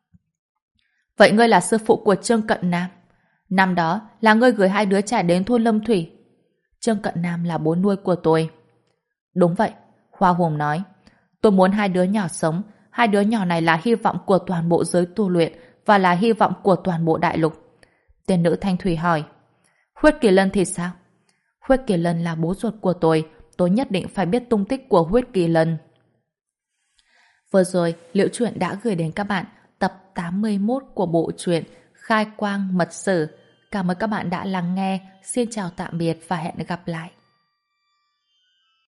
Vậy ngươi là sư phụ của Trương Cận Nam. Năm đó là ngươi gửi hai đứa trẻ đến thôn Lâm Thủy. Trương Cận Nam là bố nuôi của tôi. Đúng vậy, Hoa Hùng nói. Tôi muốn hai đứa nhỏ sống. Hai đứa nhỏ này là hy vọng của toàn bộ giới tu luyện và là hy vọng của toàn bộ đại lục. Tên nữ thanh thủy hỏi: Huyết Kỳ Lân thì sao? Huyết Kỳ Lân là bố ruột của tôi nhất định phải biết tung tích của Huyết Kỳ Lân. Vừa rồi, Liễu Chuyện đã gửi đến các bạn tập 81 của bộ truyện Khai Quang Mật Sử. Cảm ơn các bạn đã lắng nghe. Xin chào tạm biệt và hẹn gặp lại.